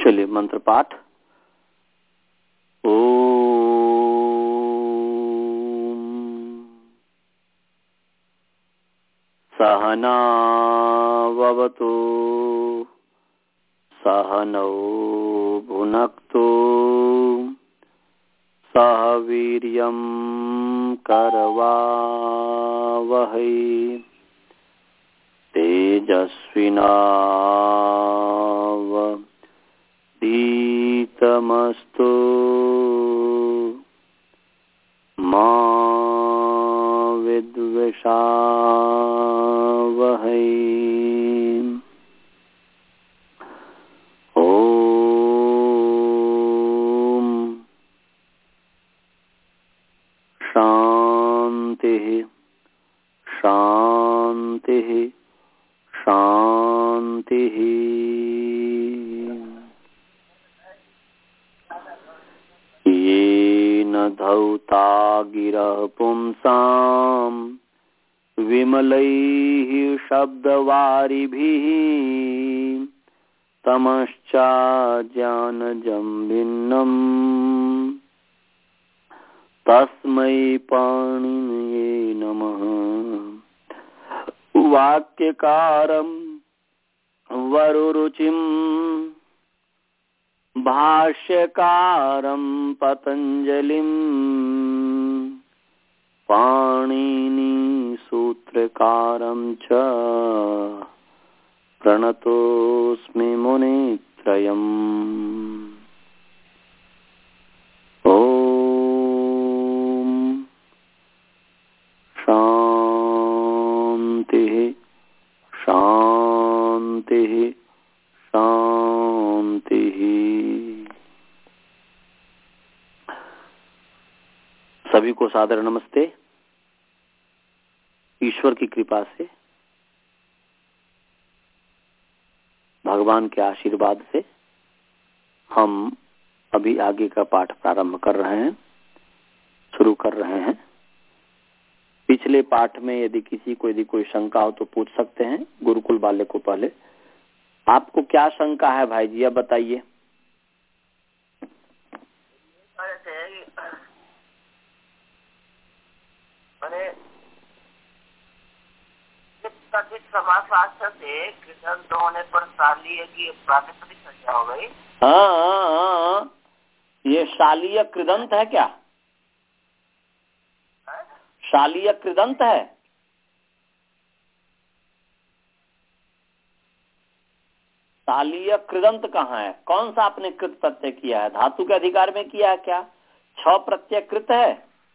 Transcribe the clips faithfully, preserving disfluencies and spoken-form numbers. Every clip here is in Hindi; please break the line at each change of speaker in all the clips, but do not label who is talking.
चलिए मंत्र पाठ। ओम सहना ववतु सहनौ भुनक्तु सह वीर्यं करवावहै तेजस्विनावधीतमस्तु मा विद्विषावहै। ओम शांति शांति शांति। येन धौता गिरः पुंसां विमलैः शब्दवारिभिः तमश्चाज्ञानजं भिन्नम् तस्मै पाणिनये नमः। वाक्यकारं वरुरुचिं भाष्यकारं पतंजलिं पाणिनि सूत्रकारं च प्रणतोऽस्मि मुनित्रयम्। ओम शांति शांति शांति। सभी को सादर नमस्ते। ईश्वर की कृपा से, भगवान के आशीर्वाद से हम अभी आगे का पाठ प्रारंभ कर रहे हैं, शुरू कर रहे हैं। पिछले पाठ में यदि किसी को यदि कोई शंका हो तो पूछ सकते हैं गुरुकुल वाले को। पहले आपको क्या शंका है भाई जी, अब बताइए।
समासास्त्र से कृतंत होने पर शालीय की प्रातिपदिक संज्ञा हो गई।
हाँ हाँ हाँ, ये शालीय कृदंत है क्या?
है?
शालीय कृदंत है। शालीय कृदंत कहाँ है? कौन सा आपने कृत प्रत्यय किया है? धातु के अधिकार में किया है क्या? छ प्रत्यय कृत है।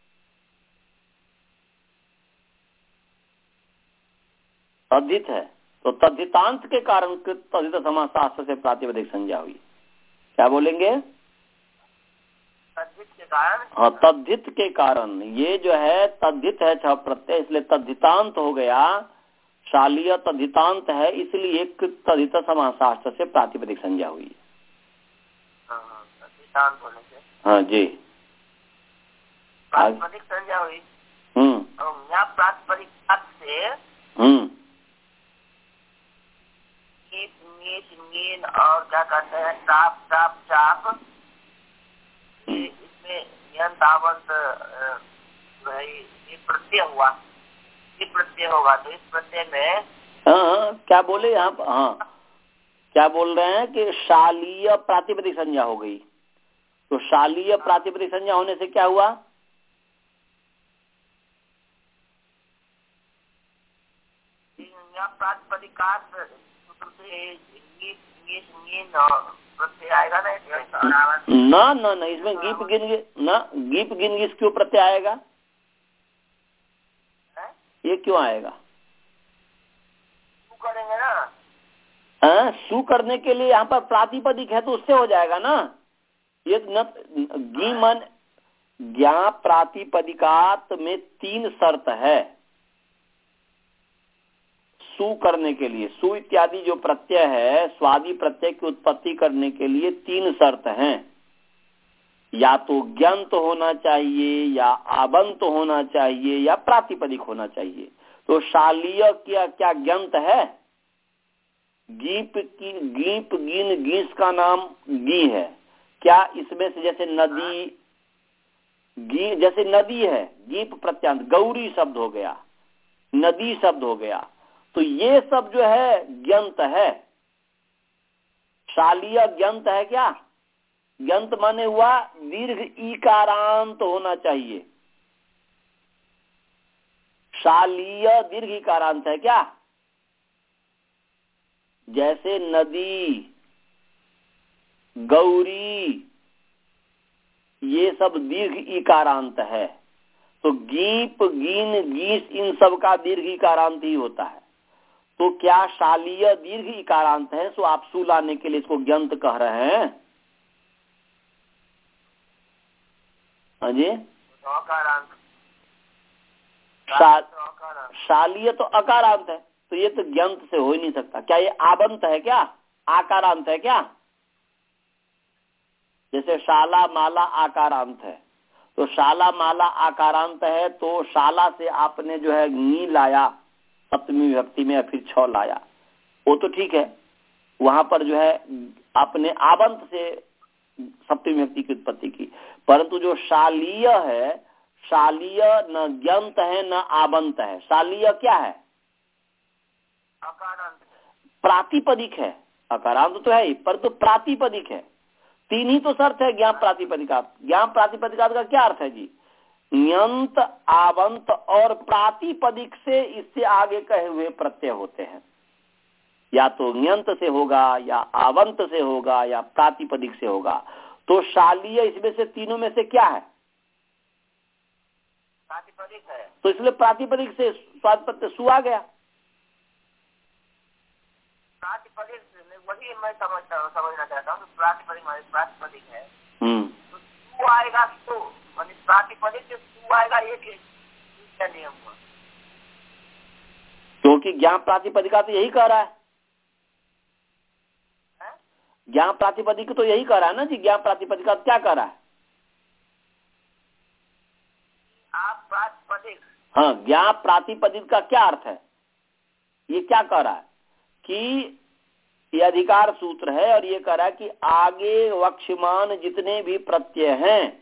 तद्धित है तो तद्धितांत के कारण कृत तद्धित समासास्त्र से प्रातिपदिक संज्ञा हुई। क्या बोलेंगे?
तद्धित के कारण।
हाँ, तद्धित के कारण। ये जो है तद्धित है छ प्रत्यय, इसलिए तद्धितांत हो गया। शालीय तद्धितांत है, इसलिए कृत तद्धित समासास्त्र से प्रातिपदिक संज्ञा हुई।
तद्धितांत होने से।
हाँ जी,
प्रातिपदिक संज्ञा हुई।
हम्म
यहाँ प्रातिपदिक से
हम्म
और क्या कहते हैं चाप चाप चाप, इसमें यंतावंत ये प्रत्यय हुआ, ये प्रत्यय होगा तो इस प्रत्यय में
हाँ क्या बोले यहाँ? हाँ क्या बोल रहे हैं कि शालीय प्रातिपदिक संज्ञा हो गई। तो शालीय प्रातिपदिक संज्ञा होने से क्या हुआ?
प्रातिपदिकात प्रत्यय आएगा
ना ना ना, इसमें गीप गिन ना गीप गिन क्यों प्रत्यय आएगा?
है?
ये क्यों आएगा?
सु करेंगे ना।
आ, सु करने के लिए यहाँ पर प्रातिपदिक है तो उससे हो जाएगा ना। ये न गी मन ज्ञा प्रातिपदिकात में तीन शर्त है सु करने के लिए। सु इत्यादि जो प्रत्यय है, स्वादि प्रत्यय की उत्पत्ति करने के लिए तीन शर्त हैं। या तो ज्ञंत होना चाहिए, या आबंत होना चाहिए, या प्रातिपदिक होना चाहिए। तो शालीय क्या क्या ज्ञंत है? गीप की गीप गीन गीस का नाम गी है क्या? इसमें से जैसे नदी गी जैसे नदी है, गीप प्रत्यांत, गौरी शब्द हो गया, नदी शब्द हो गया, तो ये सब जो है ग्यंत है। शालीय ग्यंत है क्या? ग्यंत माने हुआ दीर्घ ईकारांत होना चाहिए। शालीय दीर्घ ईकारांत है क्या? जैसे नदी, गौरी, ये सब दीर्घ ईकारांत है। तो गीप गीन गीस इन सब का दीर्घ ईकारांत ही होता है। तो क्या शालीय दीर्घ ईकारांत है? सो आप सु लाने के लिए इसको ग्यंत कह रहे हैं। हाँ जी, शा, शालीय तो अकारांत है, तो ये तो ग्यंत से हो ही नहीं सकता। क्या ये आबंत है क्या? आकारांत है क्या? जैसे शाला माला आकारांत है, तो शाला माला आकारांत है, तो शाला से आपने जो है नी लाया सप्तमी विभक्ति में या फिर छ लाया, वो तो ठीक है, वहां पर जो है आपने आबंत से सप्तमी विभक्ति की उत्पत्ति की। परंतु जो शालीय है, शालीय न ग्यंत है न आबंत है। शालीय क्या है? प्रातिपदिक है। अकारांत तो है ही, परंतु प्रातिपदिक है। तीन ही तो शर्त है ज्ञान प्रातिपदिका। ज्ञान प्रातिपदिका का क्या अर्थ है जी? न्यंत, आवंत और प्रातिपदिक से इससे आगे कहे हुए प्रत्यय होते हैं। या तो न्यंत से होगा, या आवंत से होगा, या प्रातिपदिक से होगा। तो शालीय इसमें से तीनों में से क्या है?
प्रातिपदिक है।
तो इसलिए प्रातिपदिक से स्वाद प्रत्यय सु आ गया।
प्रातिपदिक वही मैं समझता हूँ, समझना चाहता हूँ। प्रातिपदिक माने प्रातिपदिक है, तो सु आएगा, तो माने प्रातिपदिक से सु आएगा, ये क्या नियम हुआ?
क्योंकि ज्ञान प्रातिपदिका तो यही कह रहा है, ज्ञान प्रातिपदिक तो यही कह रहा है ना जी। ज्ञान प्रातिपदिका क्या कह रहा है?
आप प्रातिपदिक,
हाँ, ज्ञान प्रातिपदिक का क्या अर्थ है? ये क्या कह रहा है कि ये अधिकार सूत्र है, और ये कह रहा है कि आगे वक्ष्यमान जितने भी प्रत्यय हैं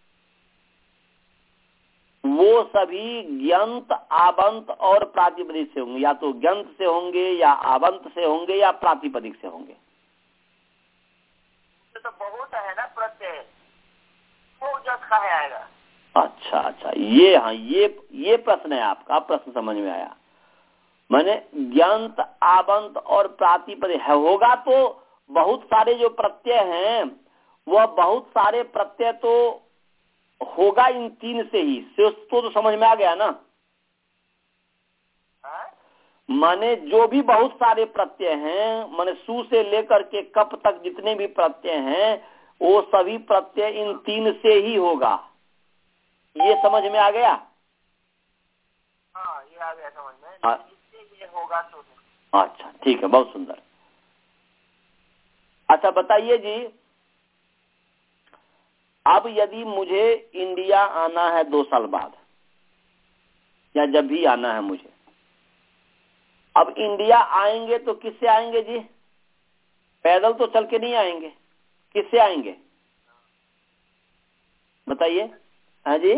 वो सभी ग्यंत, आबंत और प्रातिपदिक से होंगे। या तो ग्यंत से होंगे, या आबंत से होंगे, या प्रातिपदिक से होंगे।
तो बहुत है ना प्रत्यय, वो जब कहा आएगा।
अच्छा अच्छा, ये हाँ, ये ये प्रश्न है आपका, प्रश्न समझ में आया। माने ग्यंत, आबंत और प्रातिपदिक है होगा, तो बहुत सारे जो प्रत्यय हैं वह बहुत सारे प्रत्यय तो होगा इन तीन से ही। तो, तो समझ में आ गया ना? माने जो भी बहुत सारे प्रत्यय हैं, माने सु से लेकर के कप तक जितने भी प्रत्यय हैं, वो सभी प्रत्यय इन तीन से ही होगा। ये समझ में आ गया?
हाँ, ये आ गया समझ में।
हाँ,
इससे ये होगा तो।
अच्छा ठीक है, बहुत सुंदर। अच्छा बताइए जी, अब यदि मुझे इंडिया आना है दो साल बाद, या जब भी आना है मुझे, अब इंडिया आएंगे तो किससे आएंगे जी? पैदल तो चल के नहीं आएंगे, किससे आएंगे बताइए? हाँ जी,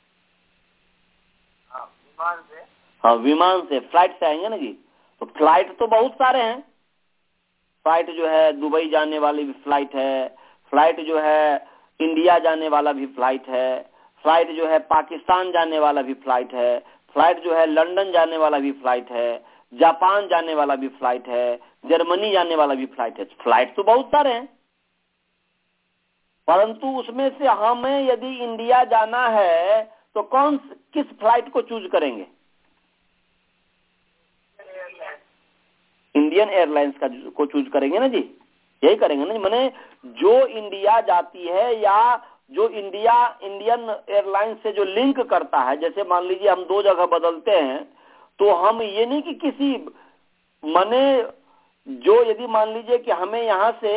हाँ, विमान से।
हाँ, विमान से, फ्लाइट से आएंगे ना जी। तो फ्लाइट तो बहुत सारे हैं। फ्लाइट जो है दुबई जाने वाली भी फ्लाइट है, फ्लाइट जो है इंडिया जाने वाला भी फ्लाइट है, फ्लाइट जो है पाकिस्तान जाने वाला भी फ्लाइट है, फ्लाइट जो है लंदन जाने वाला भी फ्लाइट है, जापान जाने वाला भी फ्लाइट है, जर्मनी जाने वाला भी फ्लाइट है। फ्लाइट तो बहुत सारे हैं, परंतु उसमें से हमें यदि इंडिया जाना है तो कौन किस फ्लाइट को चूज करेंगे? इंडियन एयरलाइंस का को चूज करेंगे ना जी, यही करेंगे ना जी। माने जो इंडिया जाती है, या जो इंडिया इंडियन एयरलाइंस से जो लिंक करता है, जैसे मान लीजिए हम दो जगह बदलते हैं, तो हम ये नहीं कि किसी माने जो यदि मान लीजिए कि हमें यहाँ से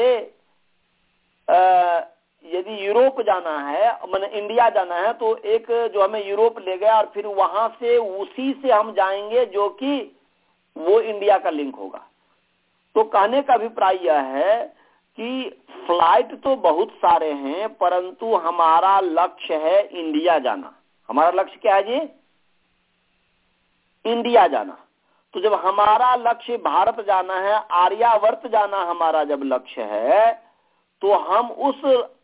आ, यदि यूरोप जाना है, माने इंडिया जाना है, तो एक जो हमें यूरोप ले गया और फिर वहां से उसी से हम जाएंगे जो कि वो इंडिया का लिंक होगा। तो कहने का अभिप्राय यह है कि फ्लाइट तो बहुत सारे हैं, परंतु हमारा लक्ष्य है इंडिया जाना। हमारा लक्ष्य क्या है जी? इंडिया जाना। तो जब हमारा लक्ष्य भारत जाना है, आर्यावर्त जाना हमारा जब लक्ष्य है, तो हम उस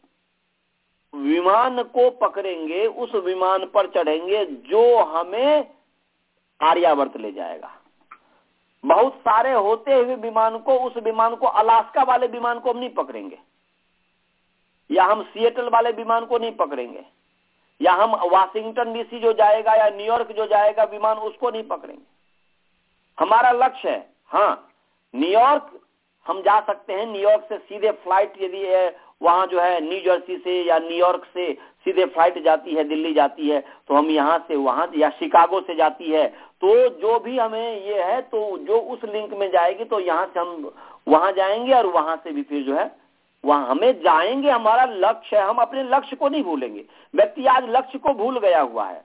विमान को पकड़ेंगे, उस विमान पर चढ़ेंगे जो हमें आर्यावर्त ले जाएगा। बहुत सारे होते हुए विमान को, उस विमान को, अलास्का वाले विमान को हम नहीं पकड़ेंगे, या हम सिएटल वाले विमान को नहीं पकड़ेंगे, या हम वाशिंगटन डीसी जो जाएगा या न्यूयॉर्क जो जाएगा विमान उसको नहीं पकड़ेंगे। हमारा लक्ष्य है, हाँ न्यूयॉर्क हम जा सकते हैं, न्यूयॉर्क से सीधे फ्लाइट यदि है, वहां जो है न्यू जर्सी से या न्यूयॉर्क से सीधे फ्लाइट जाती है, दिल्ली जाती है, तो हम यहाँ से वहां, या शिकागो से जाती है, तो जो भी हमें ये है, तो जो उस लिंक में जाएगी तो यहाँ से हम वहां जाएंगे और वहां से भी फिर जो है वहां हमें जाएंगे। हमारा लक्ष्य है, हम अपने लक्ष्य को नहीं भूलेंगे। व्यक्ति आज लक्ष्य को भूल गया हुआ है।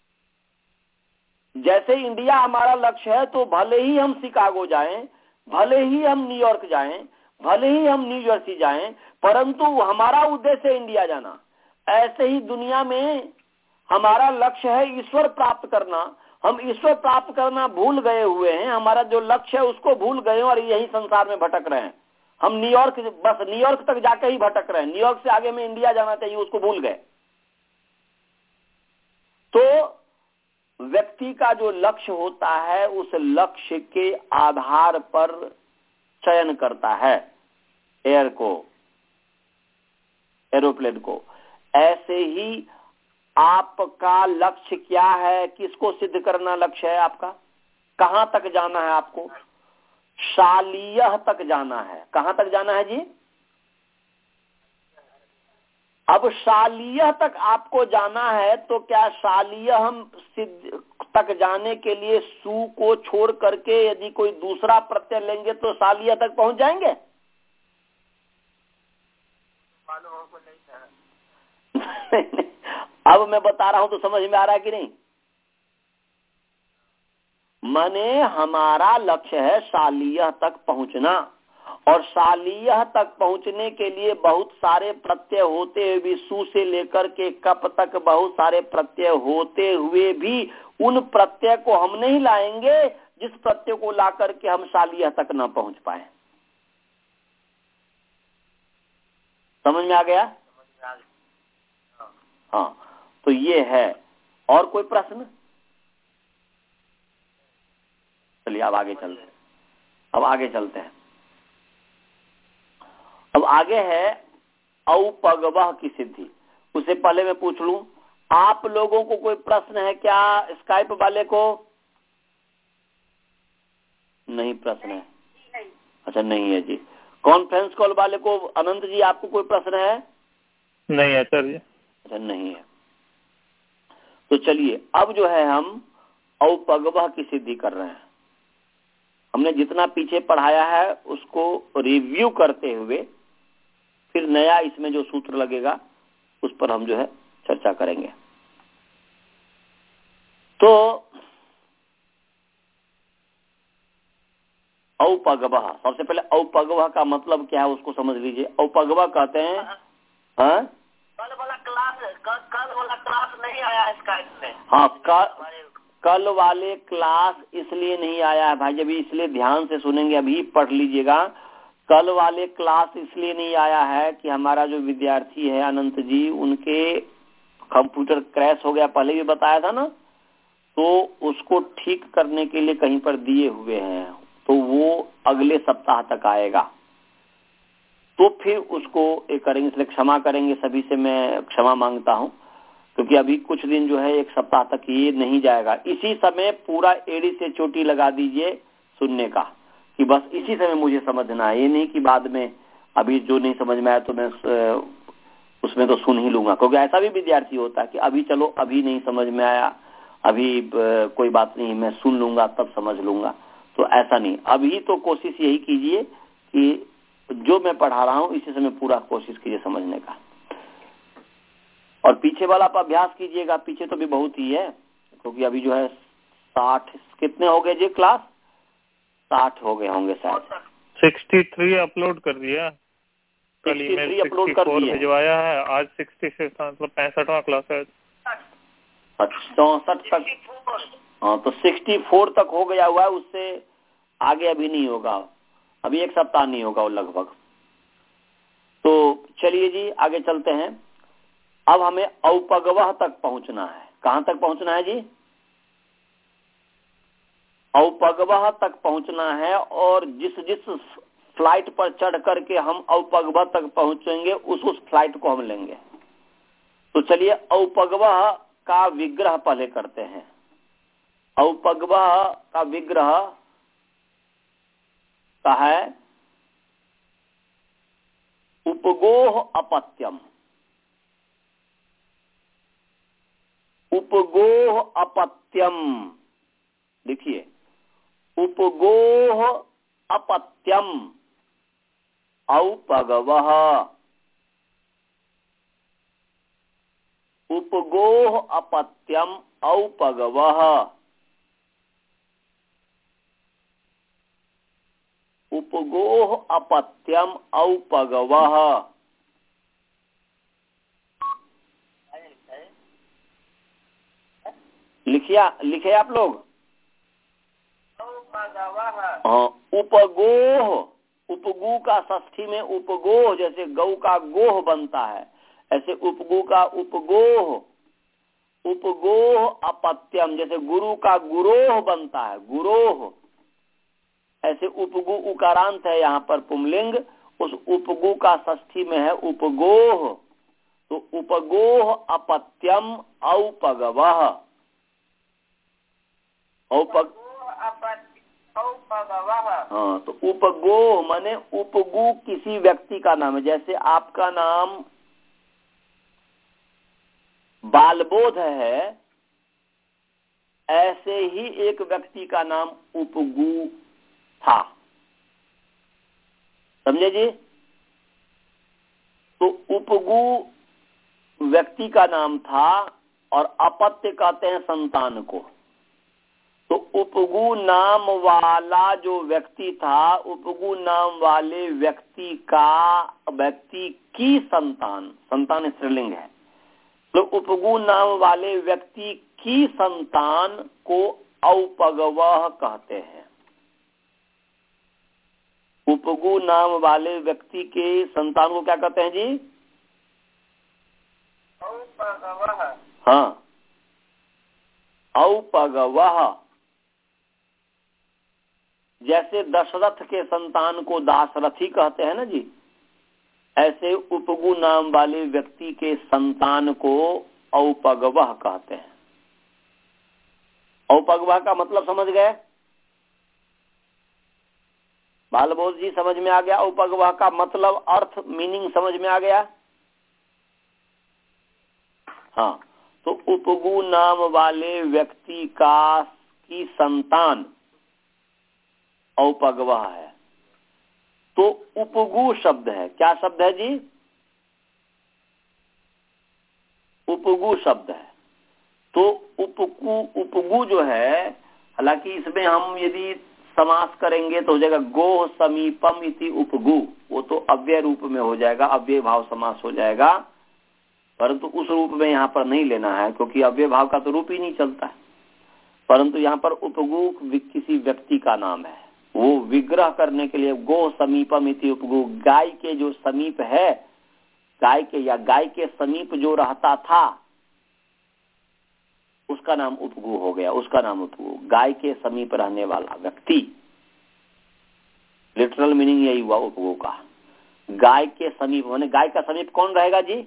जैसे इंडिया हमारा लक्ष्य है, तो भले ही हम शिकागो जाएं, भले ही हम न्यूयॉर्क जाएं, भले ही हम न्यू जर्सी जाएं, परंतु हमारा उद्देश्य है इंडिया जाना। ऐसे ही दुनिया में हमारा लक्ष्य है ईश्वर प्राप्त करना। हम ईश्वर प्राप्त करना भूल गए हुए हैं, हमारा जो लक्ष्य है उसको भूल गए और यही संसार में भटक रहे हैं। हम न्यूयॉर्क, बस न्यूयॉर्क तक जाकर ही भटक रहे हैं, न्यूयॉर्क से आगे में इंडिया जाना चाहिए उसको भूल गए। तो व्यक्ति का जो लक्ष्य होता है, उस लक्ष्य के आधार पर चयन करता है एयर को, एरोप्लेन को। ऐसे ही आपका लक्ष्य क्या है? किसको सिद्ध करना लक्ष्य है आपका? कहां तक जाना है आपको? शालीय तक जाना है। कहां तक जाना है जी? अब शालीय तक आपको जाना है, तो क्या शालीय हम सिद्ध तक जाने के लिए सु को छोड़ करके यदि कोई दूसरा प्रत्यय लेंगे तो शालीय तक पहुंच जाएंगे? अब मैं बता रहा हूं तो समझ में आ रहा है कि नहीं? माने हमारा लक्ष्य है शालीय तक पहुंचना, और शालीय तक पहुंचने के लिए बहुत सारे प्रत्यय होते हुए भी, सु से लेकर के कप तक बहुत सारे प्रत्यय होते हुए भी उन प्रत्यय को हम नहीं लाएंगे जिस प्रत्यय को ला करके हम शालीय तक न पहुंच पाए। समझ में आ गया? हाँ, तो ये है। और कोई प्रश्न? चलिए अब आगे चलते हैं। अब आगे चलते हैं। अब आगे है औपगवह की सिद्धि। उससे पहले मैं पूछ लूं, आप लोगों को कोई प्रश्न है क्या? स्काइप वाले को नहीं प्रश्न है? नहीं। अच्छा नहीं है जी। कॉन्फ्रेंस कॉल वाले को, अनंत जी आपको कोई प्रश्न है?
नहीं है सर जी।
अच्छा नहीं है। तो चलिए अब जो है हम औपगवह की सिद्धि कर रहे हैं। हमने जितना पीछे पढ़ाया है उसको रिव्यू करते हुए फिर नया इसमें जो सूत्र लगेगा उस पर हम जो है चर्चा करेंगे। तो औपगवह, सबसे पहले औपगवह का मतलब क्या है उसको समझ लीजिए। औपगवह कहते हैं, हाँ
कल वाला क्लास, कल वाला क्लास नहीं आया इसका इसमें।
हाँ, कल वाले क्लास इसलिए नहीं आया है भाई, अभी इसलिए ध्यान से सुनेंगे, अभी पढ़ लीजिएगा। कल वाले क्लास इसलिए नहीं आया है कि हमारा जो विद्यार्थी है अनंत जी, उनके कंप्यूटर क्रैश हो गया, पहले भी बताया था ना, तो उसको ठीक करने के लिए कहीं पर दिए हुए हैं, तो वो अगले सप्ताह तक आएगा। तो फिर उसको एक करेंगे, इसलिए क्षमा करेंगे, सभी से मैं क्षमा मांगता हूं, क्योंकि अभी कुछ दिन जो है एक सप्ताह तक ये नहीं जाएगा। इसी समय पूरा एड़ी से चोटी लगा दीजिए सुनने का, कि बस इसी समय मुझे समझना है, ये नहीं कि बाद में अभी जो नहीं समझ में आया तो मैं उसमें तो सुन ही लूंगा। क्योंकि ऐसा भी विद्यार्थी होता है कि अभी चलो अभी नहीं समझ में आया, अभी कोई बात नहीं, मैं सुन लूंगा तब समझ लूंगा। तो ऐसा नहीं, अभी तो कोशिश यही कीजिए कि जो मैं पढ़ा रहा हूँ इसी समय पूरा कोशिश कीजिए समझने का। और पीछे वाला आप अभ्यास कीजिएगा, पीछे तो भी बहुत ही है, क्योंकि अभी जो है साठ कितने हो गए जी क्लास? साठ हो गए होंगे शायद,
सिक्सटी थ्री अपलोड कर दिया, कल ईमेल
अपलोड कर दिया
भिजवाया है, आज सिक्सटी सिक्स मतलब पैंसठवां क्लास है।
चौसठ तक, हाँ तो सिक्सटी फोर तक हो गया हुआ है, उससे आगे अभी नहीं होगा, अभी एक सप्ताह नहीं होगा वो लगभग। तो चलिए जी आगे चलते हैं। अब हमें औपगवह तक पहुंचना है। कहां तक पहुंचना है जी? औपगवह तक पहुंचना है, और जिस जिस फ्लाइट पर चढ़ करके हम औपगवह तक पहुंचेंगे उस उस फ्लाइट को हम लेंगे। तो चलिए औपगवह का विग्रह पहले करते हैं। औपगवह का विग्रह का है उपगोह अपत्यम। उपगोह अपत्यम देखिए, उपगोह अपत्यम औपगवह। उपगोह अपत्यम औपगवह। उपगोह अपत्यम औपगवह। लिखिए लिखे आप लोग। हाँ, उपगोह, उपगु का षष्ठी में उपगोह, जैसे गौ का गोह बनता है ऐसे उपगु का उपगोह। उपगोह अपत्यम, जैसे गुरु का गुरोह बनता है, गुरोह, ऐसे उपगु उकारांत है यहाँ पर पुंलिंग, उस उपगु का षष्ठी में है उपगोह। तो उपगोह अपत्यम औपगवह। औपग हाँ, तो उपगोह माने उपगु किसी व्यक्ति का नाम है। जैसे आपका नाम बालबोध है, ऐसे ही एक व्यक्ति का नाम उपगु था, समझे जी? तो उपगु व्यक्ति का नाम था, और अपत्य कहते हैं संतान को। तो उपगु नाम वाला जो व्यक्ति था, उपगु नाम वाले व्यक्ति का, व्यक्ति की संतान, संतान स्त्रीलिंग है, तो उपगु नाम वाले व्यक्ति की संतान को औपगवह कहते हैं। उपगु नाम वाले व्यक्ति के संतान को क्या कहते हैं जी?
औपगवह।
हाँ, औपगवह। जैसे दशरथ के संतान को दासरथी कहते हैं ना जी, ऐसे उपगु नाम वाले व्यक्ति के संतान को औपगवह कहते हैं। औपगवह का मतलब समझ गए? बालबोध जी समझ में आ गया? औपगवह का मतलब, अर्थ, मीनिंग समझ में आ गया? हाँ, तो उपगु नाम वाले व्यक्ति का की संतान औपगवह है। तो उपगु शब्द है, क्या शब्द है जी? उपगु शब्द है। तो उपगु, उपगु जो है, हालांकि इसमें हम यदि समास करेंगे तो हो जाएगा गोह समीपम इति उपगु, वो तो अव्यय रूप में हो जाएगा, अव्यय भाव समास हो जाएगा, परंतु उस रूप में यहाँ पर नहीं लेना है, क्योंकि अव्यय भाव का तो रूप ही नहीं चलता है। परंतु यहाँ पर उपगु किसी व्यक्ति का नाम है, वो विग्रह करने के लिए गो समीपम इति उपगु, गाय के जो समीप है, गाय के या गाय के समीप जो रहता था उसका नाम उपगु हो गया, उसका नाम उपगु, गाय के समीप रहने वाला व्यक्ति। लिटरल मीनिंग यही हुआ उपगु का, गाय के समीप। माने गाय का समीप कौन रहेगा जी?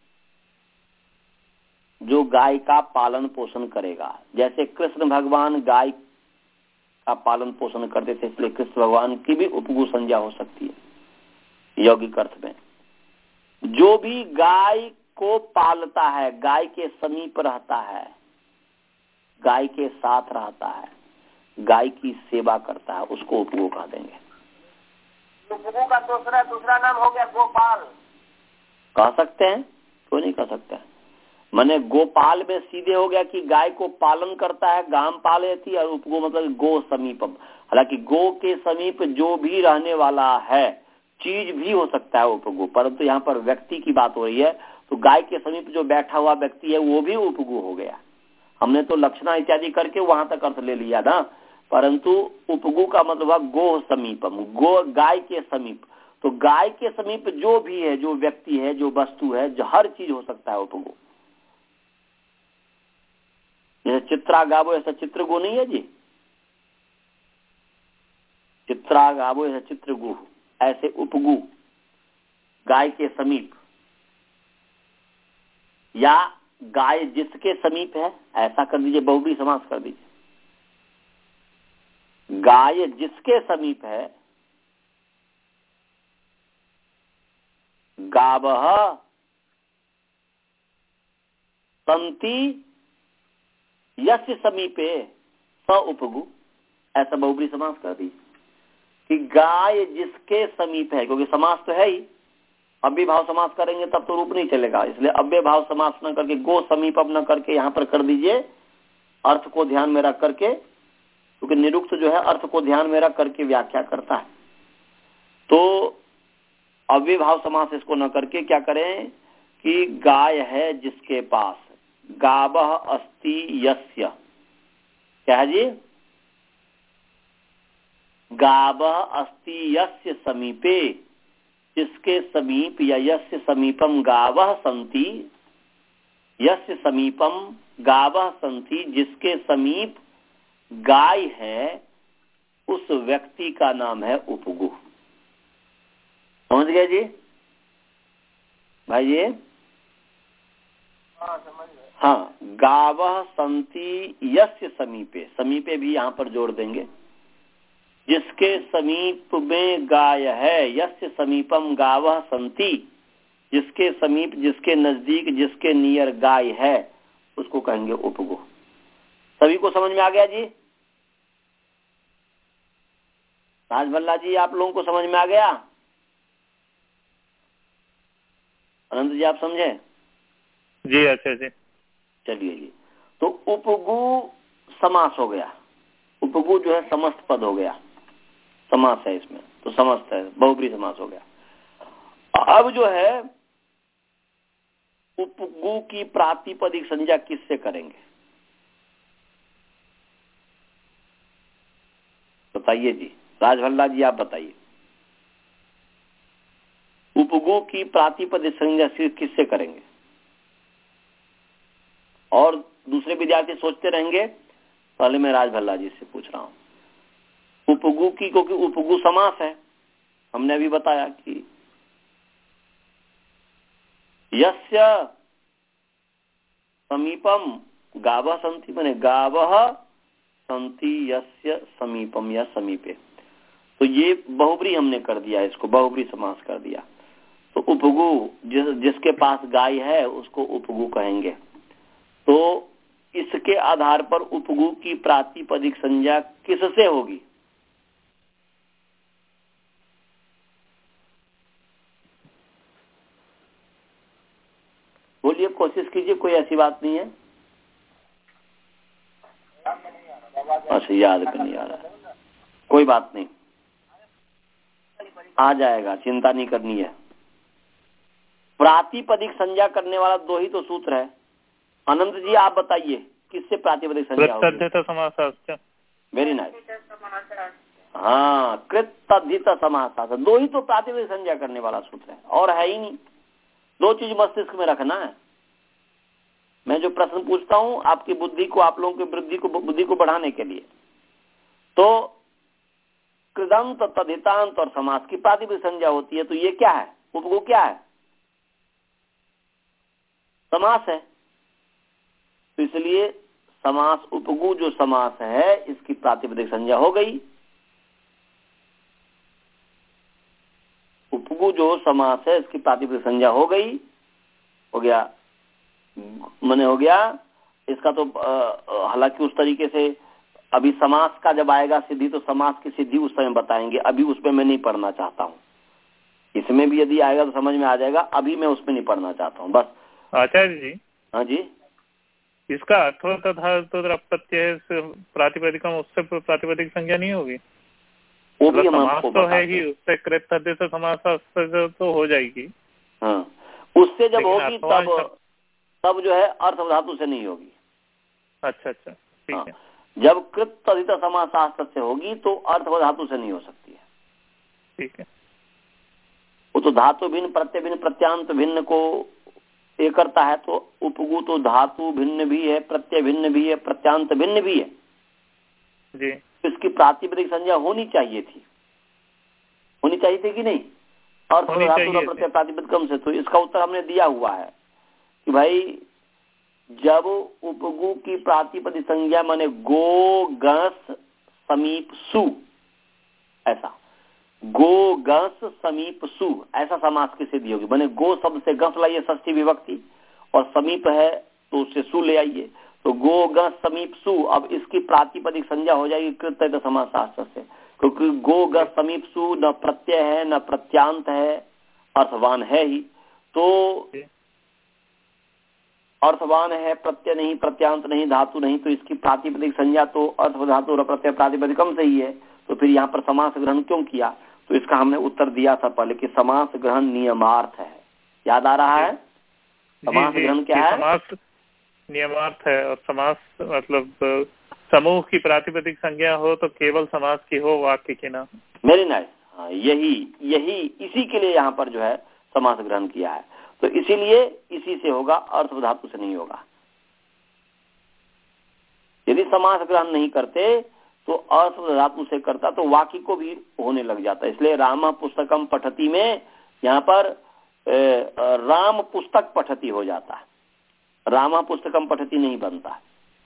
जो गाय का पालन पोषण करेगा। जैसे कृष्ण भगवान गाय का पालन पोषण करते थे, इसलिए कृष्ण भगवान की भी उपगु संज्ञा हो सकती है यौगिक अर्थ में। जो भी गाय को पालता है, गाय के समीप रहता है, गाय के साथ रहता है, गाय की सेवा करता है, उसको उपगु कह देंगे।
उपगु का दूसरा दूसरा नाम हो गया गोपाल,
कह सकते हैं, क्यों नहीं कह सकते हैं। माने गोपाल में सीधे हो गया कि गाय को पालन करता है, गाम पालयति, और उपगु मतलब गो समीपम। हालांकि गो के समीप जो भी रहने वाला है, चीज भी हो सकता है उपगु, परंतु यहाँ पर व्यक्ति की बात हो रही है, तो गाय के समीप जो बैठा हुआ व्यक्ति है वो भी उपगु हो गया। हमने तो लक्षणा इत्यादि करके वहां तक अर्थ ले लिया ना, परंतु उपगु का मतलब गो समीपम, गो गाय के समीप, तो गाय के समीप जो भी है, जो व्यक्ति है, जो वस्तु है, जो हर चीज हो सकता है उपगु। जैसे चित्रा गावो ऐसा चित्रगु नहीं है जी, चित्रा गावो ऐसा चित्रगु, ऐसे उपगु गाय के समीप, या गाय जिसके समीप है, ऐसा कर दीजिए, बहुब्री समास कर दीजिए। गाय जिसके समीप है, गावः संति यस्य समीपे स उपगु, ऐसा बहुब्री समास कर दीजिए कि गाय जिसके समीप है, क्योंकि समास तो है ही, अव्यय भाव समास करेंगे तब तो रूप नहीं चलेगा, इसलिए अव्यय भाव समास न करके गो समीपम न करके यहाँ पर कर दीजिए, अर्थ को ध्यान में रख करके, क्योंकि निरुक्त जो है अर्थ को ध्यान में रख करके व्याख्या करता है। तो अव्यय भाव समास इसको न करके क्या करें कि गाय है जिसके पास, गावः अस्ति यस्य, क्या है जी, गावः अस्ति यस्य समीपे, जिसके समीप, या यस्य समीपम गावः सन्ति, यस्य समीपम गावः सन्ति, जिसके समीप गाय है, उस व्यक्ति का नाम है उपगु। समझ गए जी भाई जी?
हाँ समझ गए।
हाँ, गावः सन्ति यस्य समीपे, समीपे भी यहाँ पर जोड़ देंगे, जिसके समीप में गाय है, यस्य समीपम गावः सन्ति, जिसके समीप, जिसके नजदीक, जिसके नियर गाय है, उसको कहेंगे उपगु। सभी को समझ में आ गया जी? राजभल्ला जी, आप लोगों को समझ में आ गया? अनंत जी आप समझे?
जी अच्छा जी।
चलिए जी, तो उपगु समास हो गया, उपगु जो है समस्त पद हो गया, समास है इसमें, तो समस्त है, बहुब्री समास हो गया। अब जो है उपगु की प्रातिपदिक संज्ञा किससे करेंगे बताइए जी, राजभल्ला जी आप बताइए, उपगु की प्रातिपदिक संज्ञा किससे करेंगे? और दूसरे विद्यार्थी सोचते रहेंगे, पहले मैं राजभल्ला जी से पूछ रहा हूं उपगु की, क्योंकि उपगु समास है, हमने अभी बताया कि यस्य समीपम गावः सन्ति, माने गावः सन्ति यस्य समीपम या समीपे, तो ये बहुब्री हमने कर दिया, इसको बहुब्री समास कर दिया। तो उपगु जिस जिसके पास गाय है उसको उपगु कहेंगे। तो इसके आधार पर उपगु की प्रातिपदिक संज्ञा किससे होगी? बोलिए, कोशिश कीजिए, कोई ऐसी बात नहीं है। अच्छा, याद कर नहीं आ रहा, कोई बात नहीं, आ जाएगा, चिंता नहीं करनी है। प्रातिपदिक संज्ञा करने वाला दो ही तो सूत्र है। अनंत जी आप बताइए, किससे प्रातिपदिक संज्ञा होगी? वेरी नाइस, हाँ, कृतधित समास, दो ही तो प्रातिपदिक संज्ञा करने वाला सूत्र है, और है ही नहीं। दो चीज मस्तिष्क में रखना है। मैं जो प्रश्न पूछता हूं आपकी बुद्धि को, आप लोगों की वृद्धि को, बुद्धि को बढ़ाने के लिए, तो कृदंत, तद्धितांत और समास की प्रातिपदिक संज्ञा होती है, तो ये क्या है? उपगु क्या है? समास है। तो इसलिए समास, उपगु जो समास है, इसकी प्रातिपदिक संज्ञा हो गई। उपगु जो समास है इसकी प्रातिपदिक संज्ञा हो गई, हो गया, माने हो गया इसका। तो हालांकि उस तरीके से अभी समास का जब आएगा सिद्धि, तो समास की सिद्धि उस समय बताएंगे, अभी उसमें मैं नहीं पढ़ना चाहता हूँ। इसमें भी यदि आएगा तो समझ में आ जाएगा, अभी मैं उसमें नहीं पढ़ना चाहता हूँ बस।
आचार्य जी,
हाँ जी,
इसका अथवा तथा प्रत्यय प्रातिपदिकम, उससे प्रातिपदिक संज्ञा नहीं होगी?
वो भी हम आपको
तो है ही, उससे कृत तद्धित समास तो हो जाएगी।
हाँ, उससे जब होगी तब तब जो है अर्थ धातु से नहीं होगी।
अच्छा अच्छा, ठीक है।
जब कृत तद्धित समासास्त्र से होगी तो अर्थ धातु से नहीं हो सकती है।
ठीक है।
वो तो धातु भिन्न प्रत्यय भिन्न प्रत्यांत भिन्न को ये करता है, तो उपगु तो धातु भिन्न भी है, प्रत्यय भिन्न भी है, प्रत्यांत भिन्न भी है
जी।
इसकी प्रातिपदिक संज्ञा होनी चाहिए थी, होनी चाहिए थी कि नहीं? अर्थ धातु का प्रत्यय प्रातिपदिकम से। तो इसका उत्तर हमने दिया हुआ है कि भाई जब उपगु की प्रातिपदिक संज्ञा माने गो गस समीप सु, ऐसा गो गस समीप सु ऐसा समास किसे दी होगी? माने गो शब्द से गस लाइए षष्ठी विभक्ति, और समीप है तो उससे सु ले आइए, तो गो गस समीप सु। अब इसकी प्रातिपदिक संज्ञा हो जाएगी कृत समासास्त्र से, क्योंकि गो गस समीप सु न प्रत्यय है न प्रत्यांत है, अर्थवान है ही। तो अर्थवान है, प्रत्यय नहीं, प्रत्यांत नहीं, धातु नहीं, तो इसकी प्रातिपदिक संज्ञा तो अर्थ धातु और प्रत्यय प्रातिपदिकम से ही है। तो फिर यहाँ पर समास ग्रहण क्यों किया? तो इसका हमने उत्तर दिया था पहले कि समास ग्रहण नियमार्थ है। याद आ रहा है? समास ग्रहण क्या है?
समास नियमार्थ है, और समास मतलब समूह की प्रातिपदिक संज्ञा हो तो केवल समास की हो, वाक्य की ना।
Very nice. हाँ, यही यही इसी के लिए यहाँ पर जो है समास ग्रहण किया है। तो इसीलिए इसी से होगा, अर्थ धातु से नहीं होगा। यदि समास ग्रहण नहीं करते तो अर्थ धातु से करता तो वाक्य को भी होने लग जाता। इसलिए राम पुस्तकम पठती में यहाँ पर राम पुस्तक पठती हो जाता है, रामा पुस्तकम पठती नहीं बनता,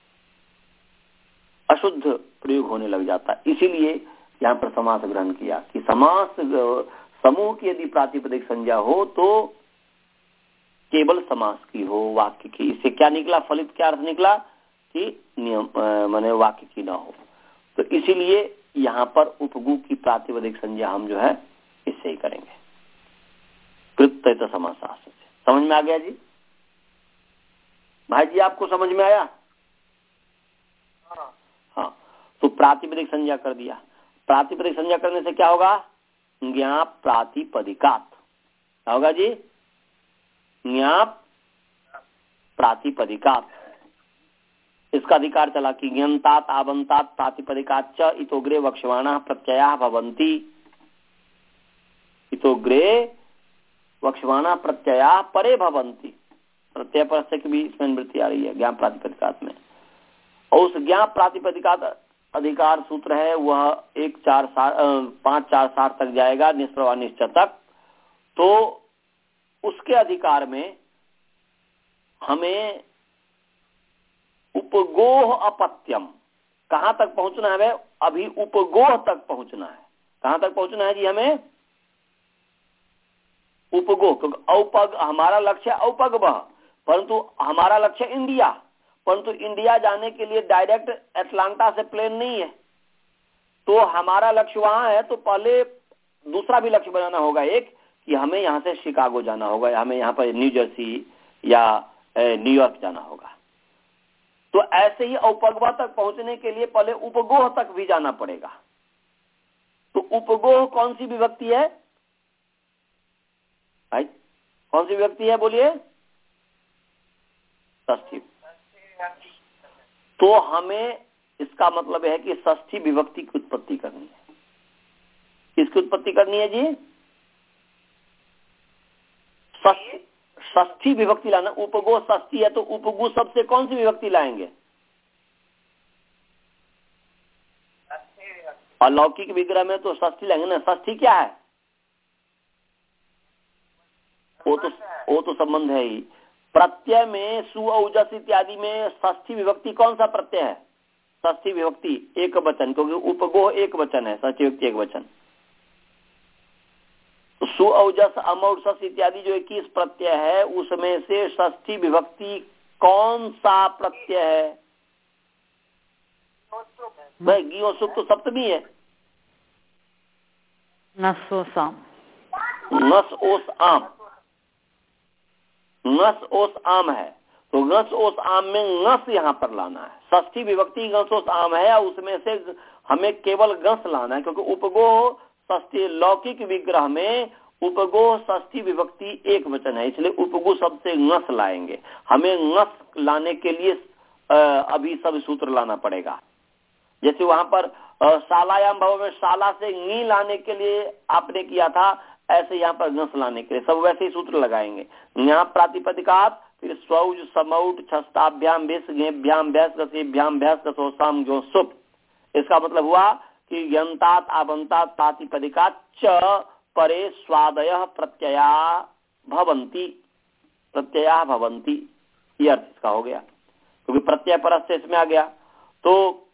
अशुद्ध प्रयोग होने लग जाता। इसीलिए यहाँ पर समास ग्रहण किया कि समास समूह की यदि प्रातिपदिक संज्ञा हो तो केवल समास की हो, वाक्य की। इससे क्या निकला? फलित क्या अर्थ निकला कि नियम माने वाक्य की ना हो। तो इसीलिए यहाँ पर उपगु की प्रातिपदिक संज्ञा हम जो है इससे ही करेंगे, कृत समासास्त्र से। समझ में आ गया जी? भाई जी आपको समझ में आया? हाँ, तो प्रातिपदिक संज्ञा कर दिया। प्रातिपदिक संज्ञा करने से क्या होगा? ज्ञाप प्रातिपदिकात। क्या होगा जी? ज्ञाप प्रातिपदिकात। इसका अधिकार चला कि ज्ञातात आवंतात प्रातिपदिकात च इतोग्रे वक्ष्यमाणः प्रत्ययाः भवन्ति। इतोग्रे वक्ष्यमाणः प्रत्ययाः परे भवन्ति। प्रत्यय पर से भी इसमें वृत्ति आ रही है ज्ञाप प्रातिपदिकात में। और उस ज्ञाप प्रातिपदिकात अधिकार सूत्र है वह एक चार सात पांच चार साठ तक जाएगा, निष्प्रभा निश्चय तक। तो उसके अधिकार में हमें उपगोह अपत्यम कहां तक पहुंचना है? अभी उपगोह तक पहुंचना है। कहां तक पहुंचना है जी हमें? उपगोह। क्योंकि औपग हमारा लक्ष्य औपग वह, परंतु हमारा लक्ष्य इंडिया, परंतु इंडिया जाने के लिए डायरेक्ट अटलांटा से प्लेन नहीं है। तो हमारा लक्ष्य वहां है, तो पहले दूसरा भी लक्ष्य बनाना होगा एक, कि हमें यहाँ से शिकागो जाना होगा, हमें यहाँ पर न्यू जर्सी या न्यूयॉर्क जाना होगा। तो ऐसे ही औपगवा तक पहुंचने के लिए पहले उपगोह तक भी जाना पड़ेगा। तो उपगोह कौन सी विभक्ति है भाई? कौन सी विभक्ति है बोलिए? षष्ठी। तो हमें इसका मतलब है कि षष्ठी विभक्ति की उत्पत्ति करनी है। किसकी उत्पत्ति करनी है जी? षष्ठी विभक्ति लाना। उपगो षष्ठी है तो उपगु शब्द से कौन सी विभक्ति लाएंगे? अलौकिक विग्रह में तो षष्ठी लाएंगे ना। षष्ठी क्या है? वो तो वो तो संबंध है ही। प्रत्यय में सु औजस इत्यादि में षष्ठी विभक्ति कौन सा प्रत्यय है? षष्ठी विभक्ति एक वचन, क्योंकि उपगोह एक वचन है, षष्ठी विभक्ति एक वचन। सु औजस अमौजस इत्यादि जो इक्कीस प्रत्यय है उसमें से षष्ठी विभक्ति कौन सा प्रत्यय है? भाई गियो सुख तो सप्तमी है।
नसोसाम,
नस ओस आम, नस ओस आम है। तो गस ओस आम में नस यहाँ पर लाना है। षष्ठी विभक्ति गस ओस आम है, उसमें से हमें केवल गस लाना है, क्योंकि उपगोह षष्ठी लौकिक विग्रह में उपगोह षष्ठी विभक्ति एक वचन है, इसलिए उपगु शब्द से ngस लाएंगे। हमें ngस लाने के लिए अभी सब सूत्र लाना पड़ेगा। जैसे वहां पर शालायाम भव में शाला से नी लाने के लिए आपने किया था, ऐसे यहाँ पर ngस लाने के लिए सब वैसे ही सूत्र लगाएंगे। यहाँ प्रातिपदिकात, फिर स्वौज समौट छस्ताभ्याम भेष गेभ्याम भैंस गसेभ्याम भैंस गसोसाम जो सुप। इसका मतलब हुआ कि यंतात आबंतात प्रातिपदिकात च परे स्वादयः प्रत्यया भवंती, प्रत्यया भवंती, ये अर्थ इसका हो गया, क्योंकि प्रत्यय परस से इसमें आ गया। तो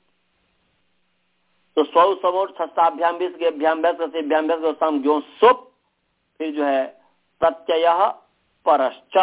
तो स्वौ समोट छस्ताभ्याम भेष गेभ्याम भैंस गसेभ्याम भैंस गसोसाम जो सुप, फिर जो है प्रत्ययः परश्च,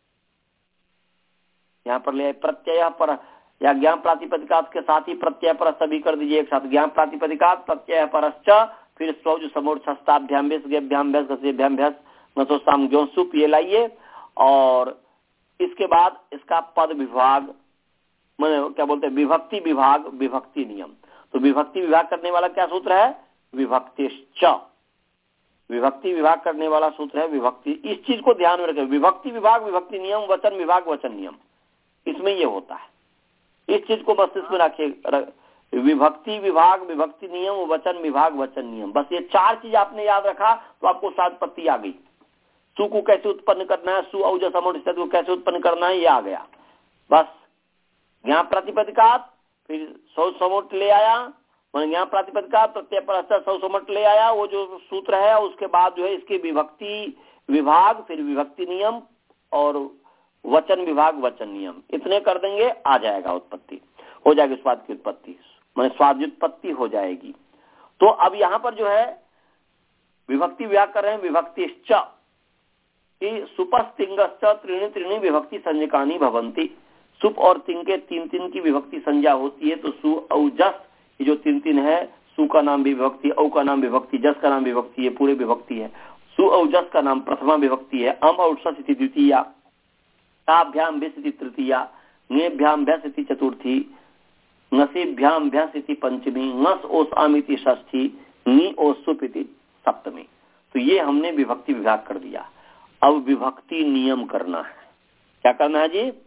यहाँ पर ले प्रत्यय पर या ज्ञान प्रातिपदिकात के साथ ही प्रत्यय पर सभी कर दीजिए एक साथ। ज्ञान प्रातिपदिकात प्रत्यय परश्च, फिर स्वौज समोर छस्ताभ्याम भेष गेभ्याम भैंस गसेभ्याम भैंस गसोसाम जो सुप, ये लाइए। और इसके बाद इसका पद विभाग, मैंने क्या बोलते हैं, विभक्ति विभाग, विभक्ति नियम। तो विभक्ति विभाग करने वाला क्या सूत्र है, विभक्तिश्च। विभक्ति विभाग करने वाला सूत्र है विभक्ति। इस चीज को ध्यान में रखें, विभक्ति विभाग विभक्ति नियम, वचन विभाग वचन नियम, इसमें ये होता है। इस चीज को मस्तिष्क में रखिए, विभक्ति विभाग विभक्ति नियम, वचन विभाग वचन नियम, बस ये चार चीज आपने याद रखा तो आपको सातपत्ति आ गई। सु को कैसे उत्पन्न करना है, सु औज समोट को कैसे उत्पन्न करना है, ये आ गया बस। यहाँ प्रातिपदिकात, फिर सौ समोट ले आया, यहाँ प्रातिपदिकात प्रत्यय पर सौ समोट ले आया, वो जो सूत्र है। उसके बाद जो है इसकी विभक्ति विभाग, फिर विभक्ति नियम और वचन विभाग वचन नियम, इतने कर देंगे, आ जाएगा उत्पत्ति, हो जाएगी स्वाद की उत्पत्ति, माने स्वाद्युत्पत्ति हो जाएगी। तो अब यहाँ पर जो है विभक्ति विभाग कर रहे हैं, विभक्तिश्च सुपस्तिंगश्च त्रीणि त्रीणि विभक्ति संज्ञकानि भवन्ति। सुप और तिंग के तीन तीन की विभक्ति संज्ञा होती है। तो सु औ जस, ये जो तीन तीन है, सु का नाम भी विभक्ति, औ का नाम विभक्ति, जस का नाम विभक्ति, ये पूरे विभक्ति है। सु औ जस का नाम प्रथमा विभक्ति है, अम और सस इति द्वितीया, ताभ्याम भेष इति तृतीया, ङेभ्याम भैंस इति चतुर्थी, ङसेभ्याम भैंस इति पंचमी, ङस ओस आम इति षष्ठी, नी ओस सुप इति सप्तमी। तो ये हमने विभक्ति विभाग कर दिया। अब विभक्ति नियम करना है। क्या करना है जी,